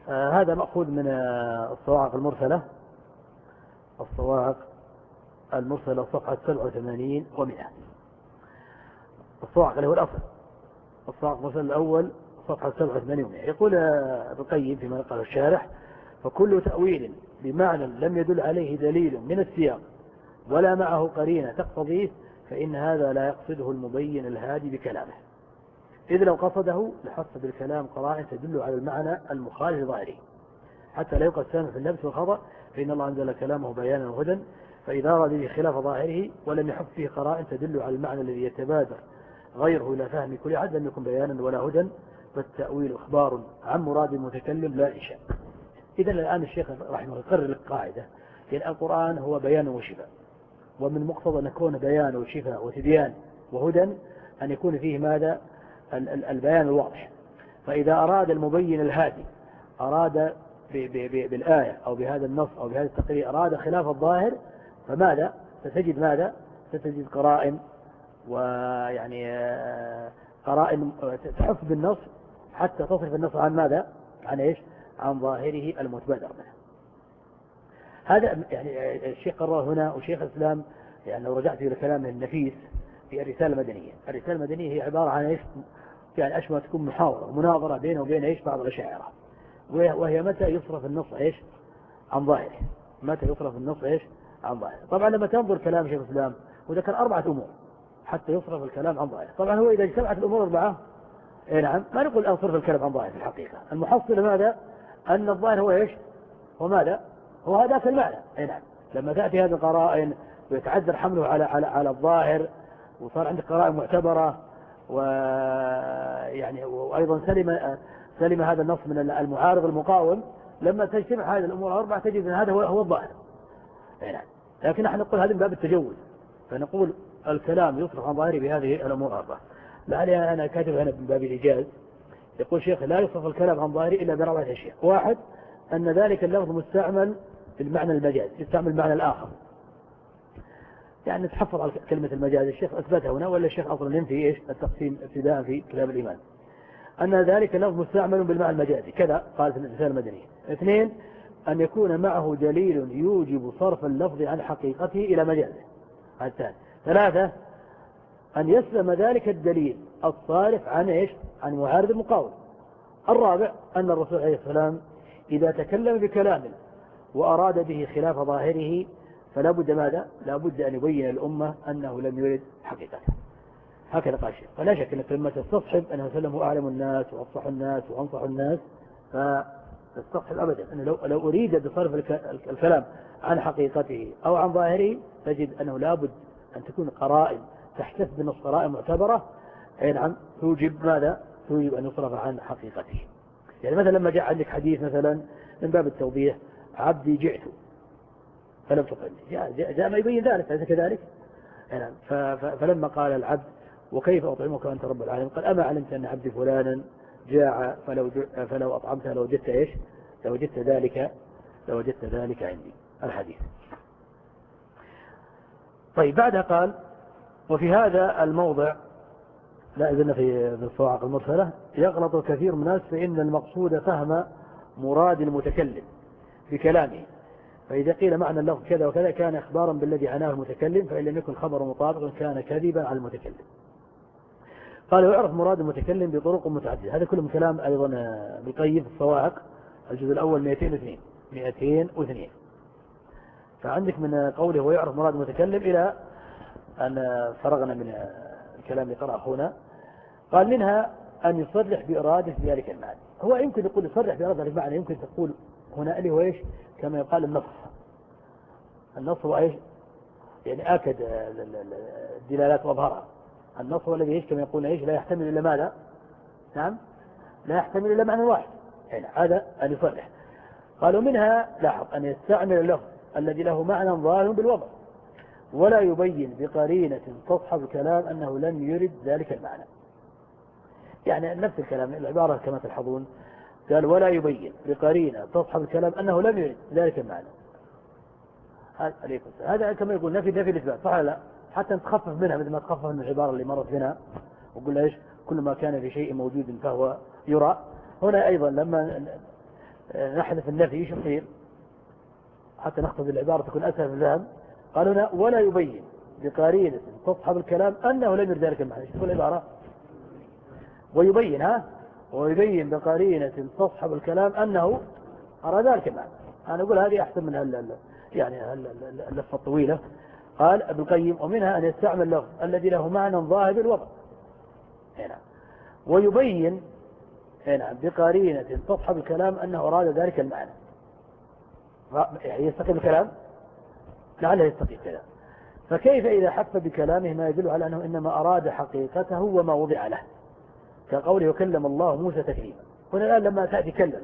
آه هذا مأخوذ من آه الصواعق المرسلة، الصواعق المرسلة صفحة سبعة وثمانين ومئة. الصواعق اللي هو الأصل، الصواعق المرسل الأول صفحة سبعة وثمانين ومئة. يقول آه ابن القيم فيما نقله الشارح: فكل تأويل بمعنى لم يدل عليه دليل من السياق ولا معه قرينة تقتضيه فإن هذا لا يقصده المبين الهادي بكلامه، إذ لو قصده لحص بالكلام قرائن تدل على المعنى المخالف لظاهره حتى لا يوقع السامع في اللبس والخطأ، فإن الله أنزل كلامه بيانا وهدى، فإذا أراد به خلاف ظاهره ولم يحط فيه قرائن تدل على المعنى الذي يتبادر غيره إلى فهم كل أحد لم يكن بيانا ولا هدى، فالتأويل إخبار عن مراد المتكلم لا إنشاء. إذا الآن الشيخ رحمه الله يقرر القاعدة، لأن القرآن هو بيان وشفاء، ومن مقتضى أن يكون بيان وشفاء وتبيان وهدى أن يكون فيه ماذا؟ البيان الواضح. فإذا أراد المبين الهادي أراد بالآية أو بهذا النص أو بهذا التقرير أراد خلاف الظاهر، فماذا؟ ستجد ماذا؟ ستجد قرائن، ويعني قرائن تحف بالنص حتى تصرف النص عن ماذا؟ عن إيش؟ عن ظاهره المتبادر منه. هذا يعني الشيخ قرر هنا، وشيخ الإسلام يعني لو رجعت إلى كلامه النفيس في الرسالة المدنية، الرسالة المدنية هي عبارة عن إيش؟ يعني أشبه تكون محاورة مناظرة بينه وبين إيش؟ بعض الأشاعرة، وهي متى يصرف النص إيش؟ عن ظاهره، متى يصرف النص إيش؟ عن ظاهره. طبعا لما تنظر كلام شيخ الإسلام وذكر أربعة أمور حتى يصرف الكلام عن ظاهره. طبعا هو إذا اجتمعت الأمور أربعة، إيه نعم، ما نقول أن صرف الكلام عن ظاهره. في الحقيقة المحصل ماذا؟ أن الظاهر هو إيش؟ هو ماذا؟ هو هذاك المعنى. إيه نعم، لما تأتي هذه القرائن ويتعذر حمله على على على الظاهر، وصار عندك قرائن معتبرة، ويعني وأيضا سلم سلم هذا النص من المعارض المقاوم، لما تجتمع هذه الأمور الأربعة تجد أن هذا هو هو الظاهر. إيه نعم، لكن نحن نقول هذا من باب التجوز، فنقول الكلام يصرف عن ظاهره بهذه الأمور الأربعة. لعلي أنا كاتب هنا من باب الإيجاز، يقول شيخ: لا يصرف الكلام عن ظاهره إلا بأربعة أشياء. واحد، أن ذلك اللفظ مستعمل في المعنى المجاز، يستعمل المعنى الآخر، يعني نتحفظ على كلمة المجاز. الشيخ أثبتها هنا، ولا الشيخ أصلا ينفي إيش؟ التقسيم ابتداء في كتاب الإيمان. أن ذلك اللفظ مستعمل بالمعنى المجازي، كذا قال في الرسالة المدنية. اثنين، أن يكون معه دليل يوجب صرف اللفظ عن حقيقته إلى مجازه. الثاني. ثلاثة، أن يسلم ذلك الدليل الصارف عن إيش؟ عن معارض المقاوم. الرابع، أن الرسول عليه السلام إذا تكلم بكلام وأراد به خلاف ظاهره فلا بد ماذا؟ لا بد أن يبين الأمة أنه لم يرد حقيقته. هكذا قال الشيخ. فلا شك أنك لما تستصحب أنه سلم هو أعلم الناس وأفصح الناس وأنصح الناس، فتستصحب أبدا أنه لو, لو أريد بصرف الكلام عن حقيقته أو عن ظاهره تجد أنه لا بد أن تكون قرائن تحتف بنص قرائن معتبرة، أي نعم، توجب ماذا؟ توجب أن يصرف عن حقيقته. يعني مثلا لما جاء عندك حديث مثلا من باب التوضيح: عبدي جئت فلم تقلني، جاء, جاء, جاء ما يبين ذلك، أليس كذلك؟ يعني فلما قال العبد: وكيف أطعمك وأنت رب العالمين؟ قال: أما علمت أن عبدي فلانا جاع فلو, فلو أطعمته لوجدت إيش؟ لوجدت ذلك لوجدت ذلك عندي. الحديث. طيب بعدها قال: وفي هذا الموضع لا زلنا في الصواعق المرسلة: يغلط كثير من الناس فإن المقصود فهم مراد المتكلم بكلامه، فإذا قيل معنى اللفظ كذا وكذا كان إخبارا بالذي عناه المتكلم، فإن لم يكن خبر مطابقا كان كذبا على المتكلم. قال: ويعرف مراد المتكلم بطرق متعددة. هذا كله من كلام أيضا بالقيم في الصواعق الجزء الأول مئتين واثنين مئتين واثنين. فعندك من قوله ويعرف مراد المتكلم إلى أن فرغنا من الكلام اللي قرأ هنا. قال: منها أن يصرح بإرادة ذلك المعنى. هو يمكن يقول يصرح بإرادة ذلك المعنى، يمكن تقول هنا اللي هو إيش؟ كما يقال النص. النص هو إيش؟ يعني آكد الدلالات وأظهرها. النص هو الذي إيش؟ كما يقول إيش؟ لا يحتمل إلا ماذا؟ نعم، لا يحتمل إلا معنى واحد. يعني هذا أن يصرح. قالوا: منها لاحظ أن يستعمل اللفظ الذي له معنى ظاهر بالوضع ولا يبين بقرينة تصحب الكلام أنه لم يرد ذلك المعنى. يعني نفس الكلام العبارة كما تلحظون، قال: ولا يبين بقرينة تصحب الكلام أنه لم يرد ذلك المعنى. هذا كما يقول نفي نفي الإثبات، صح لا؟ حتى نتخفف منها مثل ما تخفف من العبارة اللي مرت بنا وقلنا إيش؟ كل ما كان في شيء موجود فهو يرى. هنا أيضا لما نحذف النفي ايش يصير حتى نخفض العبارة تكون أسهل من الذهب؟ قالوا هنا ولا يبين بقرينة تصحب الكلام أنه لم يرد ذلك المعنى. ايش تقول العبارة؟ ويبين ها ويبين بقرينة تصحب الكلام أنه أراد ذلك المعنى. أنا أقول هذه أحسن من هل يعني اللفة الطويلة. قال ابن القيم ومنها أن يستعمل اللفظ الذي له معنى ظاهر بالوضع هنا ويبين هنا بقرينة تصحب الكلام أنه أراد ذلك المعنى. يعني يستقيم الكلام لعله يستقيم كذا. فكيف إذا حف بكلامه ما يدل على أنه إنما أراد حقيقته وما وضع له كقوله وكلم الله موسى تكليما. هنا الآن لما تأتي كلم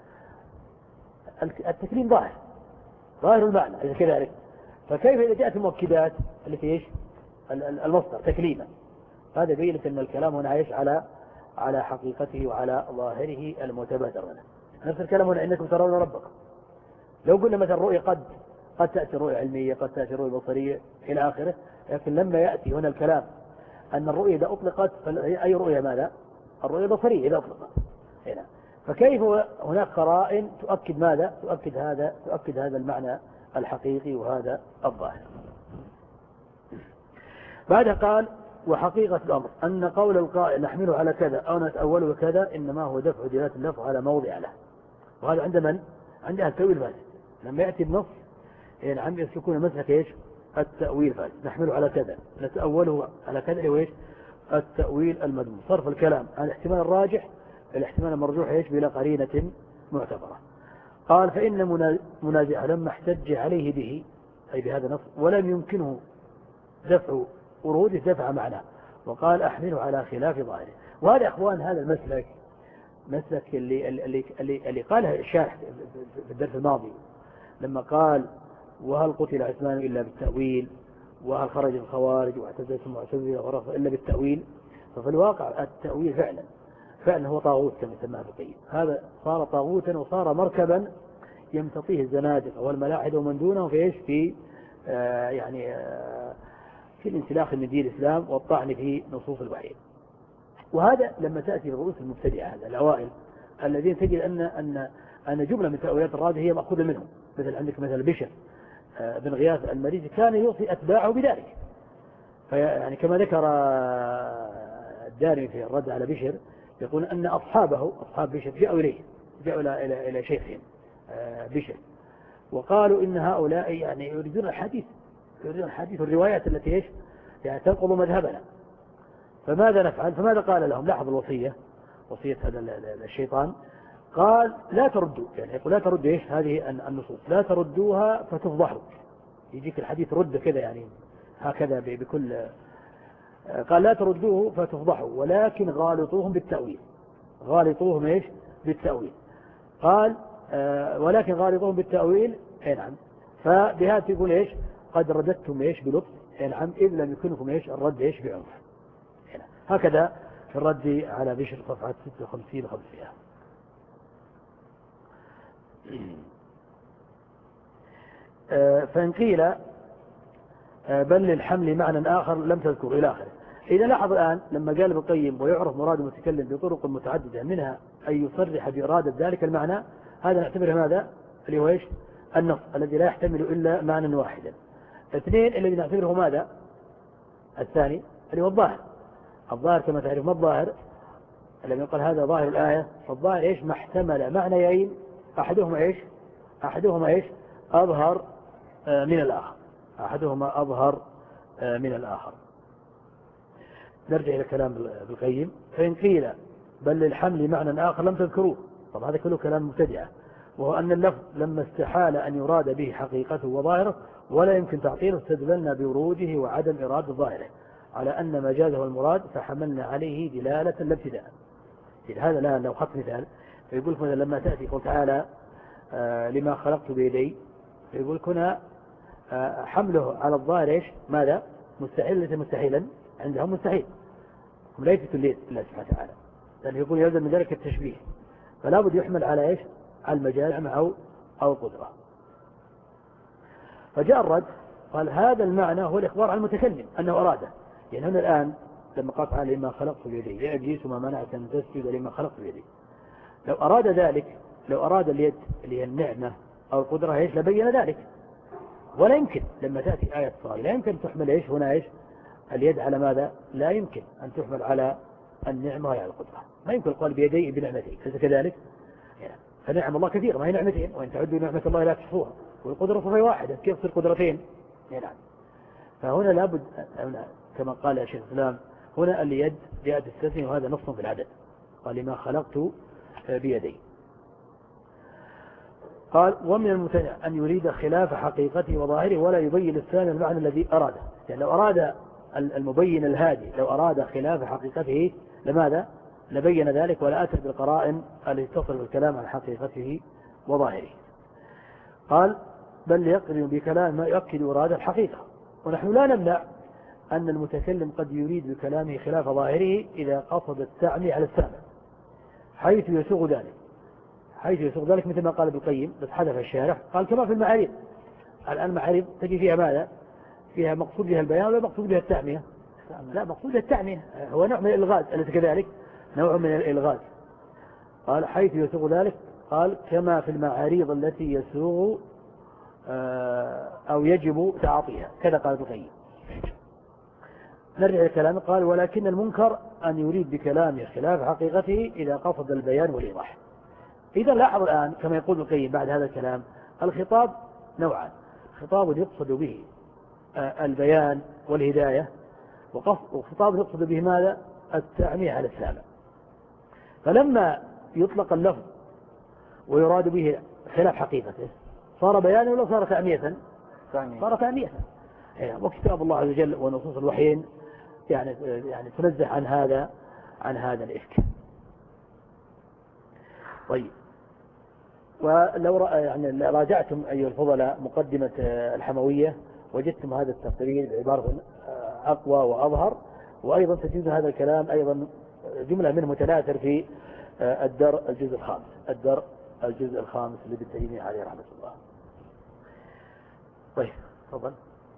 التكليم ظاهر ظاهر المعنى إذا كذلك. فكيف إذا جاءت المؤكدات التي إيش المصدر تكليما هذا يبين أن الكلام هنا عايش على على حقيقته وعلى ظاهره المتبادر منه. نفس الكلام هنا إنكم ترون ربكم. لو قلنا مثلا رؤية قد قد تأتي رؤية علمية قد تأتي رؤية بصرية إلى آخره. لكن لما يأتي هنا الكلام أن الرؤية إذا أطلقت أي رؤية ماذا الرؤية بصرية إذا أطلقت هنا. فكيف هناك قرائن تؤكد ماذا تؤكد هذا تؤكد هذا المعنى الحقيقي وهذا الظاهر. بعدها قال وحقيقة الأمر أن قول القائل نحمله على كذا أو نتأوله كذا إنما هو دفع دلالة اللفظ على موضع له. وهذا عند من عند أهل التأويل فاسد. لما يأتي النص يعني عم يسلكون مسلك إيش التأويل فاسد. نحمله على كذا نتأوله على كذا وإيش التأويل المذموم صرف الكلام عن الاحتمال الراجح الاحتمال المرجوح إيش بلا قرينة معتبرة. قال فإن منازعه لما احتج عليه به أي بهذا النص ولم يمكنه دفع وروده دفع معناه وقال أحمله على خلاف ظاهره. وهذا أخوان هذا المسلك مسلك اللي, اللي, اللي, اللي قاله الشارح في الدرس الماضي لما قال وهل قتل عثمان إلا بالتأويل وهل خرج الخوارج واعتزلت المعتزلة ورفض إلا بالتأويل. ففي الواقع التأويل فعلا فعلا هو طاغوت كما سماه ابن القيم. هذا صار طاغوتا وصار مركبا يمتطيه الزنادقة والملاحدة ومن دونه في إيش في آه يعني آه في الانسلاخ من دين الإسلام والطعن في نصوص الوحي. وهذا لما تأتي الرؤوس المبتدعة هذا الأوائل الذين تجد أن أن أن جملة من تأويلات الراجح هي مأخوذة منهم. مثل عندك مثل بشر آه بن غياث المريسي كان يوصي أتباعه بذلك. يعني كما ذكر الدارمي في الرد على بشر يقول أن أصحابه أصحاب بشر جاءوا إليه جاءوا إلى إلى إلى شيخهم بشر وقالوا إن هؤلاء يعني يريدون الحديث يريدون الحديث والروايات التي إيش يعني تنقض مذهبنا فماذا نفعل. فماذا قال لهم لاحظ الوصية وصية هذا الشيطان قال لا تردوا يعني يقول لا تردوا إيش هذه النصوص لا تردوها فتفضحوا. يجيك الحديث رد كذا يعني هكذا بكل قال لا تردوه فتفضحوا ولكن غالطوهم بالتأويل غالطوهم إيش بالتأويل. قال آه ولكن غالطوهم بالتأويل اي نعم. فبهذا يقول إيش قد رددتم إيش بلطف اي نعم إذ لم يكنكم إيش الرد إيش بعنف. هكذا في الرد على بشر صفحة ستة وخمسين وخمسين. آه فإن قيل بل للحمل معنى آخر لم تذكر إلى آخره. إذا لاحظ الآن لما قال ابن القيم ويعرف مراد المتكلم بطرق متعددة منها أن يصرح بإرادة ذلك المعنى هذا نعتبره ماذا اللي هو إيش النص الذي لا يحتمل إلا معنى واحدا. اثنين الذي نعتبره ماذا الثاني اللي هو الظاهر. الظاهر كما تعرف ما الظاهر لما يقال هذا ظاهر الآية فالظاهر إيش ما احتمل معنيين أحدهما إيش أحدهما إيش أظهر من الآخر أحدهما أظهر من الآخر. نرجع إلى كلام بالقيم فإن قيل بل للحمل معنى آخر لم تذكروه. طبعا هذا كله كلام مبتدعة وهو أن اللفظ لما استحال أن يراد به حقيقته وظاهره ولا يمكن تعطيله استدللنا بوروده وعدم إرادة ظاهره على أن مجازه المراد فحملنا عليه دلالة لا ابتداء. هذا الآن لو خط مثال فيقول مثلا لما تأتي قل تعالى آه لما خلقت بيدي فيقول هنا آه حمله على الظاهر إيش ماذا مستحيل ليس مستحيلا عندهم مستحيل هم لا يثبتون ليه الله سبحانه وتعالى لأنه يقول يلزم من ذلك التشبيه فلا بد يحمل على إيش على المجال أو أو القدرة. فجاء الرد قال هذا المعنى هو الإخبار عن المتكلم أنه أراده. يعني هنا الآن لما قال تعالى لما خلقت بيدي يا إبليس ما منعك أن تسجد لما خلقت بيدي لو أراد ذلك لو أراد اليد اللي هي النعمة أو القدرة إيش لبين ذلك، ولا يمكن لما تأتي آية صالح لا يمكن تحمل إيش هنا إيش اليد على ماذا؟ لا يمكن أن تحمل على النعمة وعلى القدرة، ما يمكن القول بيدي بنعمتين، أليس كذلك؟ يعني فنعم الله كثير ما هي نعمتين، وإن تعدوا نعمة الله لا تحصوها، والقدرة صفة واحدة كيف تصير قدرتين؟ يعني فهنا لابد كما قال شيخ الإسلام هنا اليد جاءت التسنية وهذا نص في العدد، قال لما خلقت بيدي. قال ومن الممتنع أن يريد خلاف حقيقته وظاهره ولا يبين الثاني المعنى الذي أراده، يعني لو أراد المبين الهادي لو أراد خلاف حقيقته لماذا؟ لبين ذلك ولا أتى بالقرائن التي تصل الكلام عن حقيقته وظاهره. قال بل يقرن بكلام ما يؤكد إرادة الحقيقة، ونحن لا نمنع أن المتكلم قد يريد بكلامه خلاف ظاهره إذا قصد التعمي على السامع حيث يسوغ ذلك حيث يسوغ ذلك مثل ما قال ابن القيم بس حذف الشارح، قال كما في المعاريض. الآن المعاريض تجي فيها ماذا؟ فيها مقصود بها البيان ولا مقصود بها التعمية؟ لا مقصود بها التعمية، هو نوع من الإلغاز، أليس كذلك؟ نوع من الإلغاز. قال حيث يسوغ ذلك، قال كما في المعاريض التي يسوغ أو يجب تعاطيها، كذا قال ابن القيم. نرجع الكلام، قال ولكن المنكر أن يريد بكلامه خلاف حقيقته إذا قصد البيان والإيضاح. إذا لاحظ الآن كما يقول ابن القيم بعد هذا الكلام الخطاب نوعان، خطاب يقصد به البيان والهداية، وخطاب يقصد به ماذا؟ التعمية على السامع. فلما يطلق اللفظ ويراد به خلاف حقيقته صار بيانا ولا صار تعمية؟ صار تعمية. وكتاب الله عز وجل ونصوص الوحيين يعني يعني تنزه عن هذا عن هذا الإفك. طيب ولو يعني راجعتم أيها الفضلاء مقدمة الحموية وجدتم هذا التقرير بعبارة أقوى وأظهر، وأيضا تجد هذا الكلام أيضا جملة منه متناثر في الدر الجزء الخامس الدر الجزء الخامس لابن تيمية عليه رحمة الله. طيب تفضل.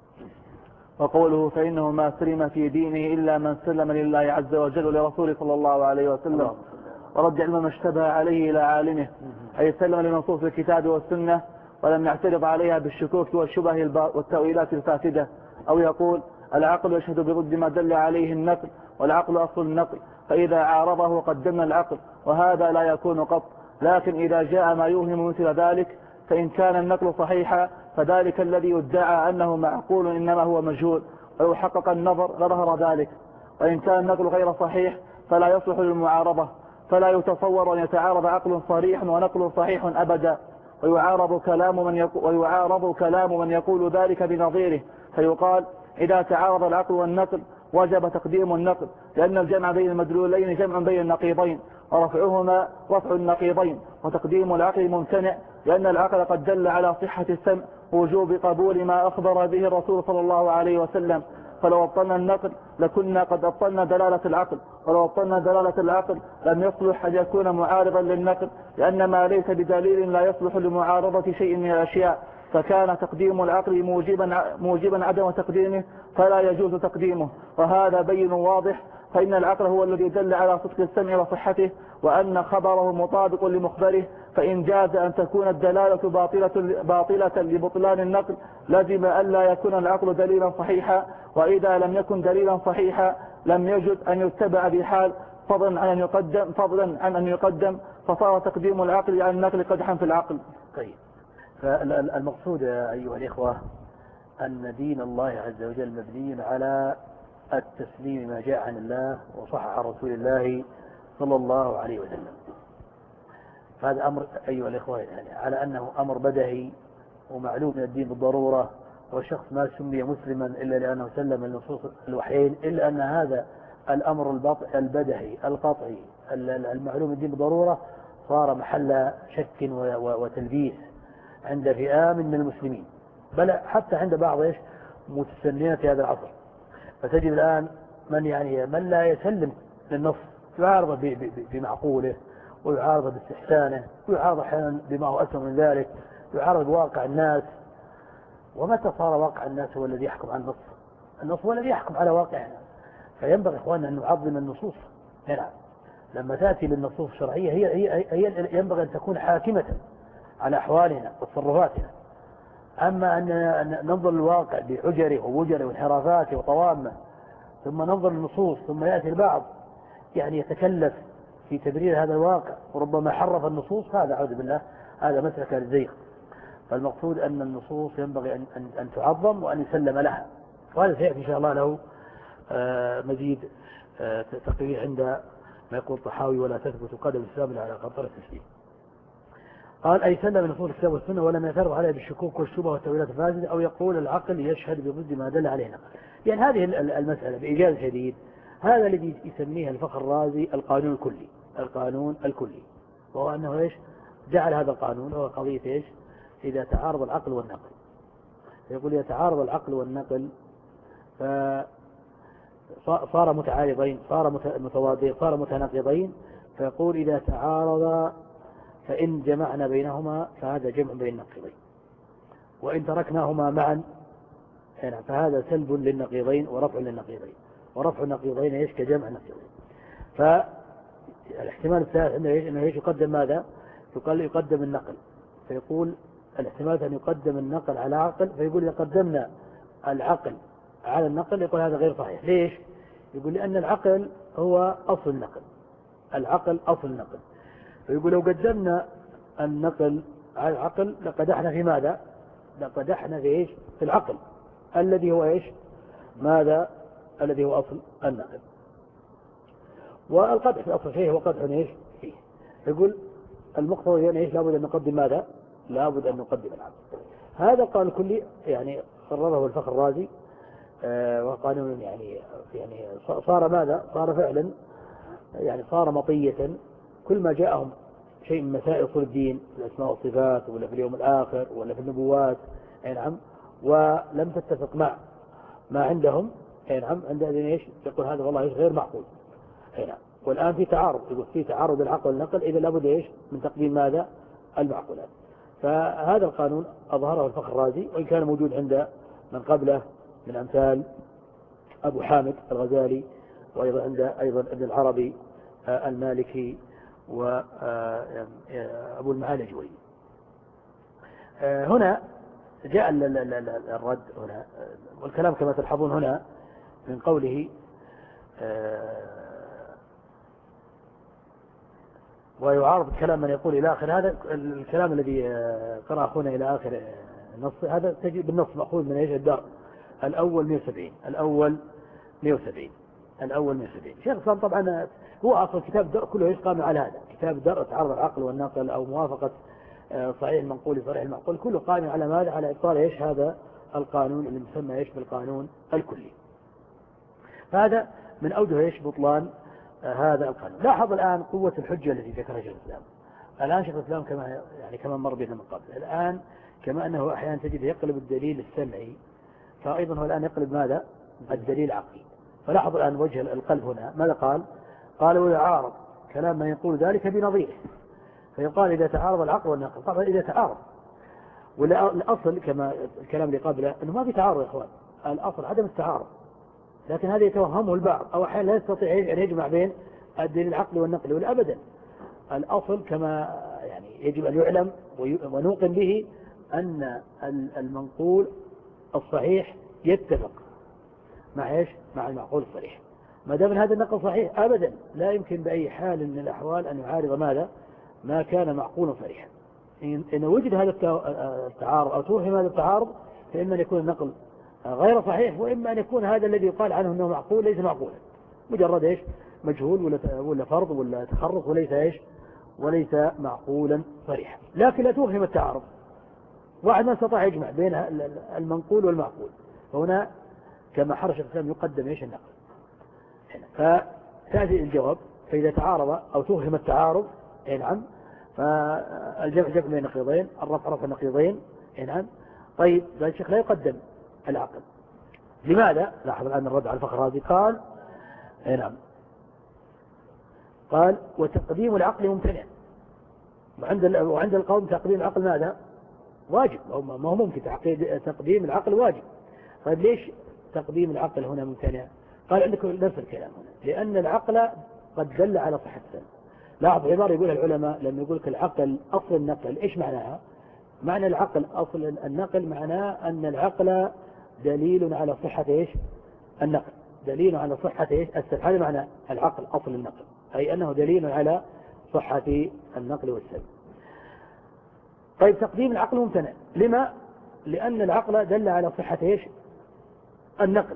وقوله فإنه ما سلم في دينه إلا من سلم لله عز وجل ولرسوله صلى الله عليه وسلم ورد علم ما اشتبه عليه إلى عالمه، أي سلم لنصوص الكتاب والسنة ولم يعترض عليها بالشكوك والشبه والتأويلات الفاسدة، أو يقول العقل يشهد برد ما دل عليه النقل والعقل أصل النقل فإذا عارضه قدمنا العقل، وهذا لا يكون قط. لكن إذا جاء ما يوهم مثل ذلك فإن كان النقل صحيحا فذلك الذي يدعى أنه معقول إنما هو مجهول، ولو حقق النظر لظهر ذلك. وإن كان النقل غير صحيح فلا يصلح للمعارضة، فلا يتصور أن يتعارض عقل صريح ونقل صحيح أبدا، ويعارض كلام من يقول, ويعارض كلام من يقول ذلك بنظيره، فيقال إذا تعارض العقل والنقل وجب تقديم النقل، لأن الجمع بين المدلولين جمع بين النقيضين، ورفعهما رفع النقيضين، وتقديم العقل ممتنع لأن العقل قد دل على صحة السمع ووجوب قبول ما أخبر به الرسول صلى الله عليه وسلم. فلو أبطلنا النقل لكنا قد أبطلنا دلالة العقل، ولو أبطلنا دلالة العقل لم يصلح أن يكون معارضا للنقل، لأن ما ليس بدليل لا يصلح لمعارضة شيء من الأشياء، فكان تقديم العقل موجبا, موجبا عدم تقديمه فلا يجوز تقديمه، وهذا بين واضح. فإن العقل هو الذي دل على صدق السمع وصحته، وأن خبره مطابق لمخبره، فإن جاز أن تكون الدلالة باطلة, باطلة لبطلان النقل لازم أن لا يكون العقل دليلا صحيحا، وإذا لم يكن دليلا صحيحا لم يجد أن يتبع بحال فضلا عن أن يقدم, فضلا عن أن يقدم فصار تقديم العقل عن النقل قدحا في العقل. طيب فالمقصود أيها الإخوة أن دين الله عز وجل مبني على التسليم ما جاء عن الله وصح عن رسول الله صلى الله عليه وسلم. فهذا أمر أيها الإخوة يعني على أنه أمر بدهي ومعلوم من الدين بالضرورة، والشخص ما سمي مسلما إلا لأنه سلم النصوص الوحيين، إلا أن هذا الأمر البدهي القطعي المعلوم من الدين بالضرورة صار محل شك وتلبيس عند فئام من المسلمين، بل حتى عند بعض إيش متسنين في هذا العصر. فتجد الآن من يعني من لا يسلم للنص يعارض بمعقوله ويعارض باستحسانه ويعارض أحيانا بما هو أسوأ من ذلك، يعارض بواقع الناس. ومتى صار واقع الناس هو الذي يحكم على النص؟ النص هو الذي يحكم على واقعنا. فينبغي إخواننا أن نعظم النصوص هنا، لما تأتي للنصوص الشرعية هي, هي, هي ينبغي أن تكون حاكمة على أحوالنا وتصرفاتنا. أما أن ننظر للواقع بحجره ووجره وانحرافاته وطوامه ثم ننظر للنصوص ثم يأتي البعض يعني يتكلف في تبرير هذا الواقع وربما حرف النصوص، هذا أعوذ بالله هذا مسلك الزيغ. فالمقصود أن النصوص ينبغي أن, أن, أن تعظم وأن يسلم لها، وهذا سيأتي إن شاء الله له مزيد تقرير عند ما يقول الطحاوي ولا تثبت قدم الإسلام على قنطرة التسليم. قال أي سلم من نصوص الكتاب والسنة ولم يعترض عليه بالشكوك والشبه والتأويلات الفاسدة، أو يقول العقل يشهد بضد ما دل عليه نقل. يعني هذه المسألة بإيجاز شديد هذا الذي يسميه الفخر الرازي القانون الكلي. القانون الكلي وهو أنه إيش جعل هذا القانون هو قضية إيش إذا تعارض العقل والنقل، يقول يتعارض العقل والنقل فصار متعارضين، صار متواضعين، صار متناقضين، فيقول إذا تعارض فإن جمعنا بينهما فهذا جمع بين النقيضين، وإن تركناهما معا فهذا سلب للنقيضين ورفع للنقيضين، ورفع النقيضين ايش كجمع النقيضين. فالاحتمال الثالث انه ايش انه ايش يقدم ماذا؟ يقال يقدم النقل، فيقول الاحتمال ان يقدم النقل على عقل، فيقول اذا قدمنا العقل على النقل يقول هذا غير صحيح. ليش؟ يقول لأن العقل هو أصل النقل، العقل أصل النقل، فيقول لو قدمنا النقل على العقل لقدحنا في ماذا؟ لقدحنا في ايش؟ في العقل الذي هو ايش؟ ماذا؟ الذي هو أصل النقل. والقدح في أصل شيء هو قدح ايش؟ فيه. يقول المقتضى يعني ايش؟ لابد أن نقدم ماذا؟ لابد أن نقدم العقل. هذا قال الكلي يعني قرره الفخر الرازي، آه وقانون يعني يعني صار ماذا؟ صار فعلا يعني صار مطية، كل ما جاءهم شيء من مسائل أصول الدين في الأسماء والصفات ولا في اليوم الآخر ولا في النبوات أي نعم، ولم تتفق مع ما عندهم أي نعم، عندهم ايش؟ يقول هذا والله ايش غير معقول أي نعم. والآن في تعارض، يقول في تعارض العقل والنقل، إذا لابد ايش؟ من تقديم ماذا؟ المعقولات. فهذا القانون أظهره الفخر الرازي، وإن كان موجود عند من قبله من أمثال أبو حامد الغزالي، وأيضا عند أيضا ابن العربي المالكي وأبو المعالي الجويني. هنا جاء الرد هنا، والكلام كما تلحظون هنا من قوله ويعارض الكلام من يقول إلى آخر، هذا الكلام الذي قرأ أخونا إلى آخر النص هذا تجد بالنص مأخوذ من ايش؟ الدار الأول مئة وسبعين، الأول مئة وسبعين، الأول مئة وسبعين. شيخ الإسلام طبعا هو أصل كتاب الدرء كله ايش قام على هذا، كتاب الدرء تعارض العقل والنقل أو موافقة صحيح المنقول صحيح المعقول، كله قائم على ماذا؟ على إبطال ايش؟ هذا القانون اللي مسمى ايش؟ بالقانون الكلي. فهذا من أوجه ايش؟ بطلان هذا القانون. لاحظ الآن قوة الحجة التي ذكرها شيخ الإسلام. الآن شيخ الإسلام كما يعني كما مر بنا من قبل، الآن كما أنه أحيانا تجد يقلب الدليل السمعي، فأيضا هو الآن يقلب ماذا؟ الدليل العقلي. فلاحظ الآن وجه القلب هنا ماذا قال؟ قال ويعارض كلام من يقول ذلك بنظيره، فيقال إذا تعارض العقل والنقل. طبعا إذا تعارض، والأصل كما الكلام اللي قبله أنه ما في تعارض يا إخوان، الأصل عدم التعارض، لكن هذا يتوهمه البعض أو أحيانا لا يستطيع أن يجمع بين الدليل العقلي والنقلي، والأبدا الأصل كما يعني يجب أن يعلم ونوقن به أن المنقول الصحيح يتفق مع إيش؟ مع المعقول الصحيح. ما دام هذا النقل صحيح أبدا لا يمكن بأي حال من الأحوال أن يعارض ماذا؟ ما كان معقولا صحيحا. إن وجد هذا التعارض أو توهم هذا التعارض، فإما أن يكون النقل غير صحيح، وإما أن يكون هذا الذي يقال عنه أنه معقول ليس معقولا، مجرد إيش؟ مجهول ولا ولا فرض ولا تخرص، وليس إيش؟ وليس معقولا صريحا. لكن لا توهم التعارض، واحد ما استطاع يجمع بين المنقول والمعقول، فهنا كما حرش الإسلام يقدم إيش؟ النقل. فتأتي الجواب فإذا تعارض أو توهم التعارض أي نعم، فالجمع جمع بين النقيضين، الرفع رفع النقيضين أي نعم. طيب ذا الشيخ لا يقدم العقل، لماذا؟ لاحظ الآن الرد على الفخر الرازي قال أي نعم، قال وتقديم العقل ممتنع، وعند وعند القوم تقديم العقل ماذا؟ واجب، ما هو ممكن تقديم العقل واجب. طيب ليش تقديم العقل هنا ممتنع؟ قال عندكم نفس الكلام هنا، لأن العقل قد دل على صحة السلب. لاحظ عبارة يقولها العلماء لما يقول لك العقل أصل النقل، إيش معناها؟ معنى العقل أصل النقل معناه أن العقل دليل على صحة إيش؟ النقل، دليل على صحة إيش؟ السلب. هذا معنى العقل أصل النقل، أي أنه دليل على صحة النقل والسلب. طيب تقديم العقل ممتنع، لما؟ لأن العقل دل على صحة إيش؟ النقل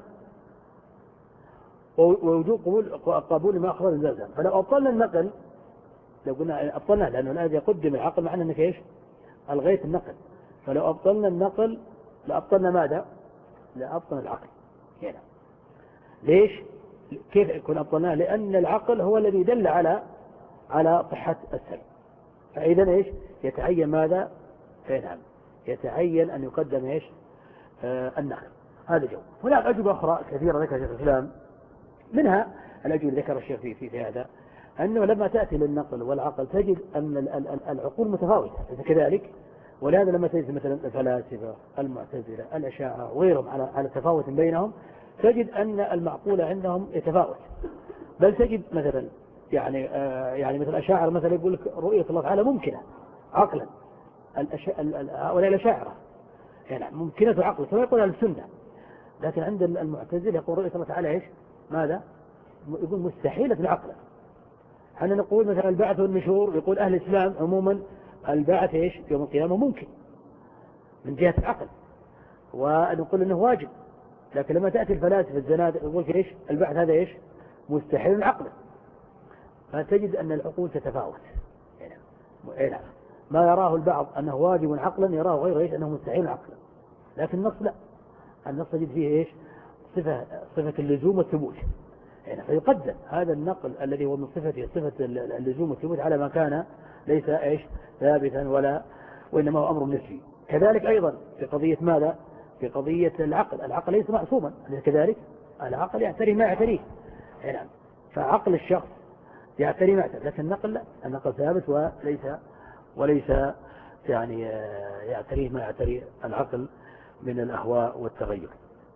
ووجوب قبول قبول ما أخبر الزلزال. فلو أبطلنا النقل، لو قلنا أبطلنا، لأنه الآن يقدم العقل معنى أنك إيش؟ ألغيت النقل. فلو أبطلنا النقل لأبطلنا ماذا؟ لأبطلنا العقل هنا. ليش؟ كيف يكون أبطلناه؟ لأن العقل هو الذي دل على على صحة السلب. فإذا إيش؟ يتعين ماذا؟ نعم، يتعين أن يقدم إيش؟ آه النقل. هذا جو. هناك أجوبة أخرى كثيرة ذكر شيخ الإسلام، منها الأجوبة اللي ذكر الشيخ في, في, في هذا، أنه لما تأتي للنقل والعقل تجد أن العقول متفاوتة كذلك، ولهذا لما تجد مثلا الفلاسفة المعتزلة الأشاعرة وغيرهم على على تفاوت بينهم، تجد أن المعقول عندهم يتفاوت. بل تجد مثلا يعني آه يعني مثل الأشاعرة مثلا يقول لك رؤية الله تعالى ممكنة عقلا، هؤلاء الأشاعرة يعني ممكنة عقلا كما يقول أهل السنة. لكن عند المعتزلة يقول رؤية الله تعالى إيش؟ ماذا؟ يقول مستحيلة العقل. حنا نقول مثلا البعث والنشور، يقول أهل الإسلام عموما البعث إيش؟ يوم القيامة ممكن من جهة العقل، ونقول إنه واجب. لكن لما تأتي الفلاسفة الزنادقة يقول إيش؟ البعث هذا إيش؟ مستحيل عقلا. فتجد أن العقول تتفاوت يعني ما يراه البعض أنه واجب عقلا يراه غيره إيش؟ أنه مستحيل عقلا. لكن النص لا، النص تجد فيه إيش؟ صفة صفة اللزوم والثبوت يعني. فيقدم هذا النقل الذي هو من صفته صفة اللزوم والثبوت على ما كان ليس إيش؟ ثابتا ولا، وإنما هو أمر نسبي. كذلك أيضا في قضية ماذا؟ في قضية العقل، العقل ليس معصوما كذلك، العقل يعتري ما يعتريه يعني. فعقل الشخص يعتري ما يعتري، لكن النقل لا، النقل ثابت وليس وليس يعني يعتريه ما يعتري العقل من الأهواء والتغير.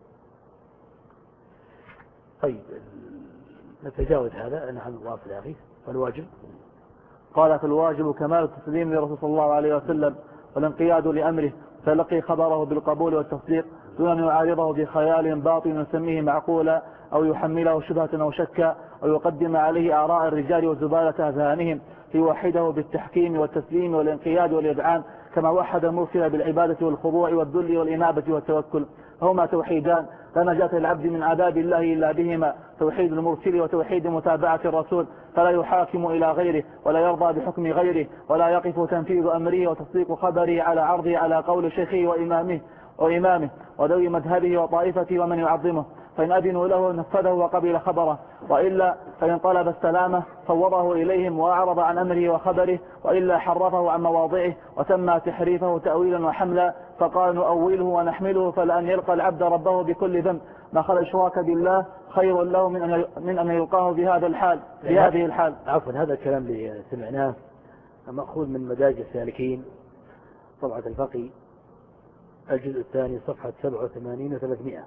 طيب نتجاوز هذا. نحن واصل يا أخي. فالواجب قال فالواجب كمال التسليم لرسول صلى الله عليه وسلم والانقياد لأمره، تلقي خبره بالقبول والتصديق دون أن يعارضه بخيال باطن يسميه معقولا أو يحمله شبهة أو شكا أو يقدم عليه آراء الرجال وزبالة أذهانهم، ليوحده بالتحكيم والتسليم والانقياد والإذعان كما وحد المرسل بالعبادة والخضوع والذل والإنابة والتوكل، هما توحيدان لا نجاة للعبد من عذاب الله إلا بهما، توحيد المرسل وتوحيد متابعة الرسول، فلا يحاكم إلى غيره ولا يرضى بحكم غيره ولا يقف تنفيذ أمره وتصديق خبره على عرضه على قول شيخه وإمامه وإمامه وذوي مذهبه وطائفته ومن يعظمه، فإن أذنوا له نفذه وقبل خبره، وإلا فإن طلب السلامة فوضه إليهم وأعرض عن أمره وخبره، وإلا حرفه عن مواضعه وتم تحريفه تأويلا وحملا، فقال نؤوله ونحمله، فلأن يلقى العبد ربه بكل ذنب ما خلق الإشراك بالله خير له من أن من أن يلقاه بهذا الحال بهذه الحال. عفوا هذا الكلام اللي سمعناه مأخوذ من مدارج السالكين طبعة الفقي الجزء الثاني صفحة سبعة وثمانين وثلاثمائة.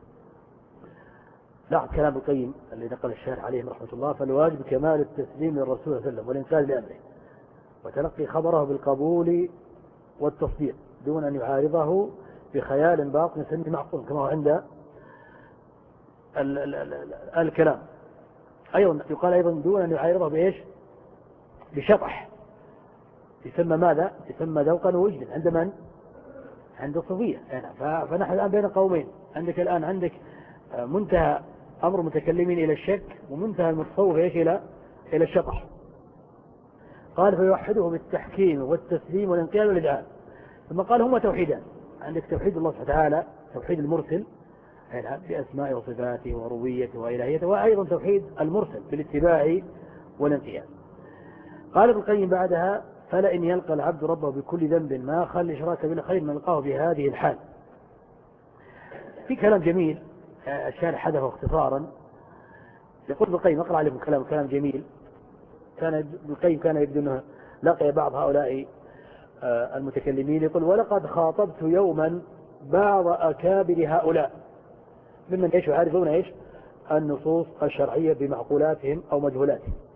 لاحظ كلام القيم اللي نقل الشارح عليه رحمة الله: فالواجب كمال التسليم للرسول صلى الله عليه وسلم والانقياد لأمره وتلقي خبره بالقبول والتصديق دون أن يعارضه بخيال باطن يسميه معقول كما هو عند ال ال ال ال الكلام. أيضا يقال أيضا دون أن يعارضه بإيش؟ بشطح، يسمى ماذا؟ يسمى ذوقا ووجدا عند من؟ عند الصوفية. فنحن الآن بين قومين، عندك الآن عندك منتهى أمر متكلمين إلى الشك ومنتهى المتصوف إيش؟ إلى إلى الشطح. قال فيوحده بالتحكيم والتسليم والانقياد والإذعان. ثم قال هما توحيدان، عندك توحيد الله سبحانه وتعالى توحيد المرسل بأسمائه وصفاته وربوبيته وإلهيته، وأيضا توحيد المرسل بالاتباع والانقياد. قال ابن القيم بعدها: فلئن يلقى العبد ربه بكل ذنب ما خل إشراك بالله خير من يلقاه بهذه الحال. في كلام جميل الشارح حدثه اختصارا، يقول ابن القيم، اقرأ عليكم كلام كلام جميل. كان ابن القيم كان يبدو أنه لقي بعض هؤلاء المتكلمين، يقول: ولقد خاطبت يوما بعض أكابر هؤلاء ممن ايش يعرفون ايش النصوص الشرعية بمعقولاتهم أو مجهولاتهم.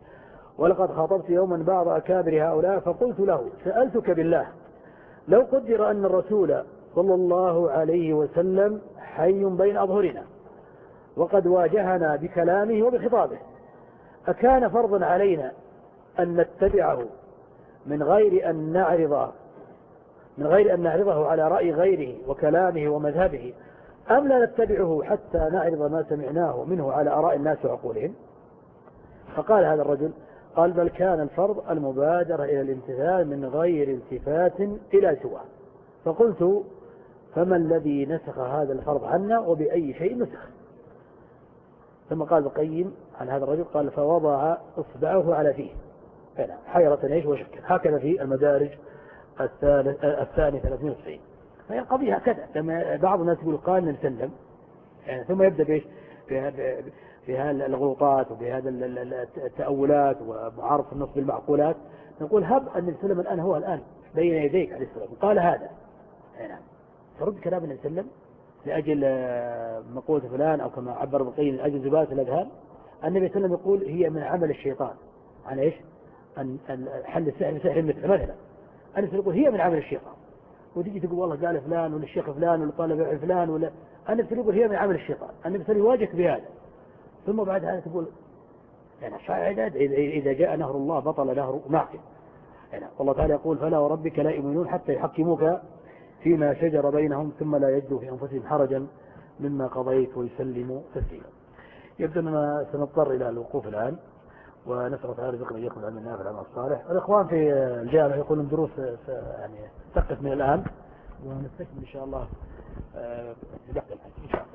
ولقد خاطبت يوما بعض أكابر هؤلاء فقلت له سألتك بالله لو قدر أن الرسول صلى الله عليه وسلم حي بين أظهرنا وقد واجهنا بكلامه وبخطابه أكان فرضا علينا أن نتبعه من غير أن نعرض من غير أن نعرضه على رأي غيره وكلامه ومذهبه أم لا نتبعه حتى نعرض ما سمعناه منه على آراء الناس وعقولهم؟ فقال هذا الرجل قال بل كان الفرض المبادرة إلى الامتثال من غير التفات إلى سواه. فقلت فما الذي نسخ هذا الفرض عنا وبأي شيء نسخ؟ ثم قال القيم عن هذا الرجل قال فوضع إصبعه على فيه حيرة ايش وشكا. هكذا في المدارج الثاني ثلاثمائة وتسعين. فهي القضية هكذا لما بعض الناس يقول قال نسلم يعني ثم يبدأ بإيش في هذه الغلطات وبهذا التأولات ومعارضة النص بالمعقولات. نقول هب أن نسلم الآن هو الآن بين يديك عليه السلام قال هذا نعم فرد كلام النبي صلى الله عليه وسلم لأجل مقولة فلان أو كما عبر بقين لأجل زبالة الأذهان. النبي صلى الله عليه وسلم يقول هي من عمل الشيطان عن إيش أن حل السحر بسحر مثل مثلا. النبي يقول هي من عمل الشيطان وتجي تقول والله قال فلان ولا الشيخ فلان ولا طالب فلان ولا النبي يقول هي من عمل الشيطان. النبي صلى الله عليه وسلم يواجهك بهذا ثم بعد هذا تقول يعني شاعداد إذا جاء نهر الله بطل نهر معك. يعني والله تعالى يقول فلا وربك لا يؤمنون حتى يحكموك فيما شجر بينهم ثم لا يجدوا في أنفسهم حرجا مما قضيت ويسلموا تسليما. يبدو أننا سنضطر إلى الوقوف الآن ونسأل الله تعالى رزقنا إياكم العلم النافع والعمل الصالح. الإخوان في الجامعة يقولون دروس يعني تقف من الآن ونستكمل إن شاء الله في بعد الحج إن شاء الله.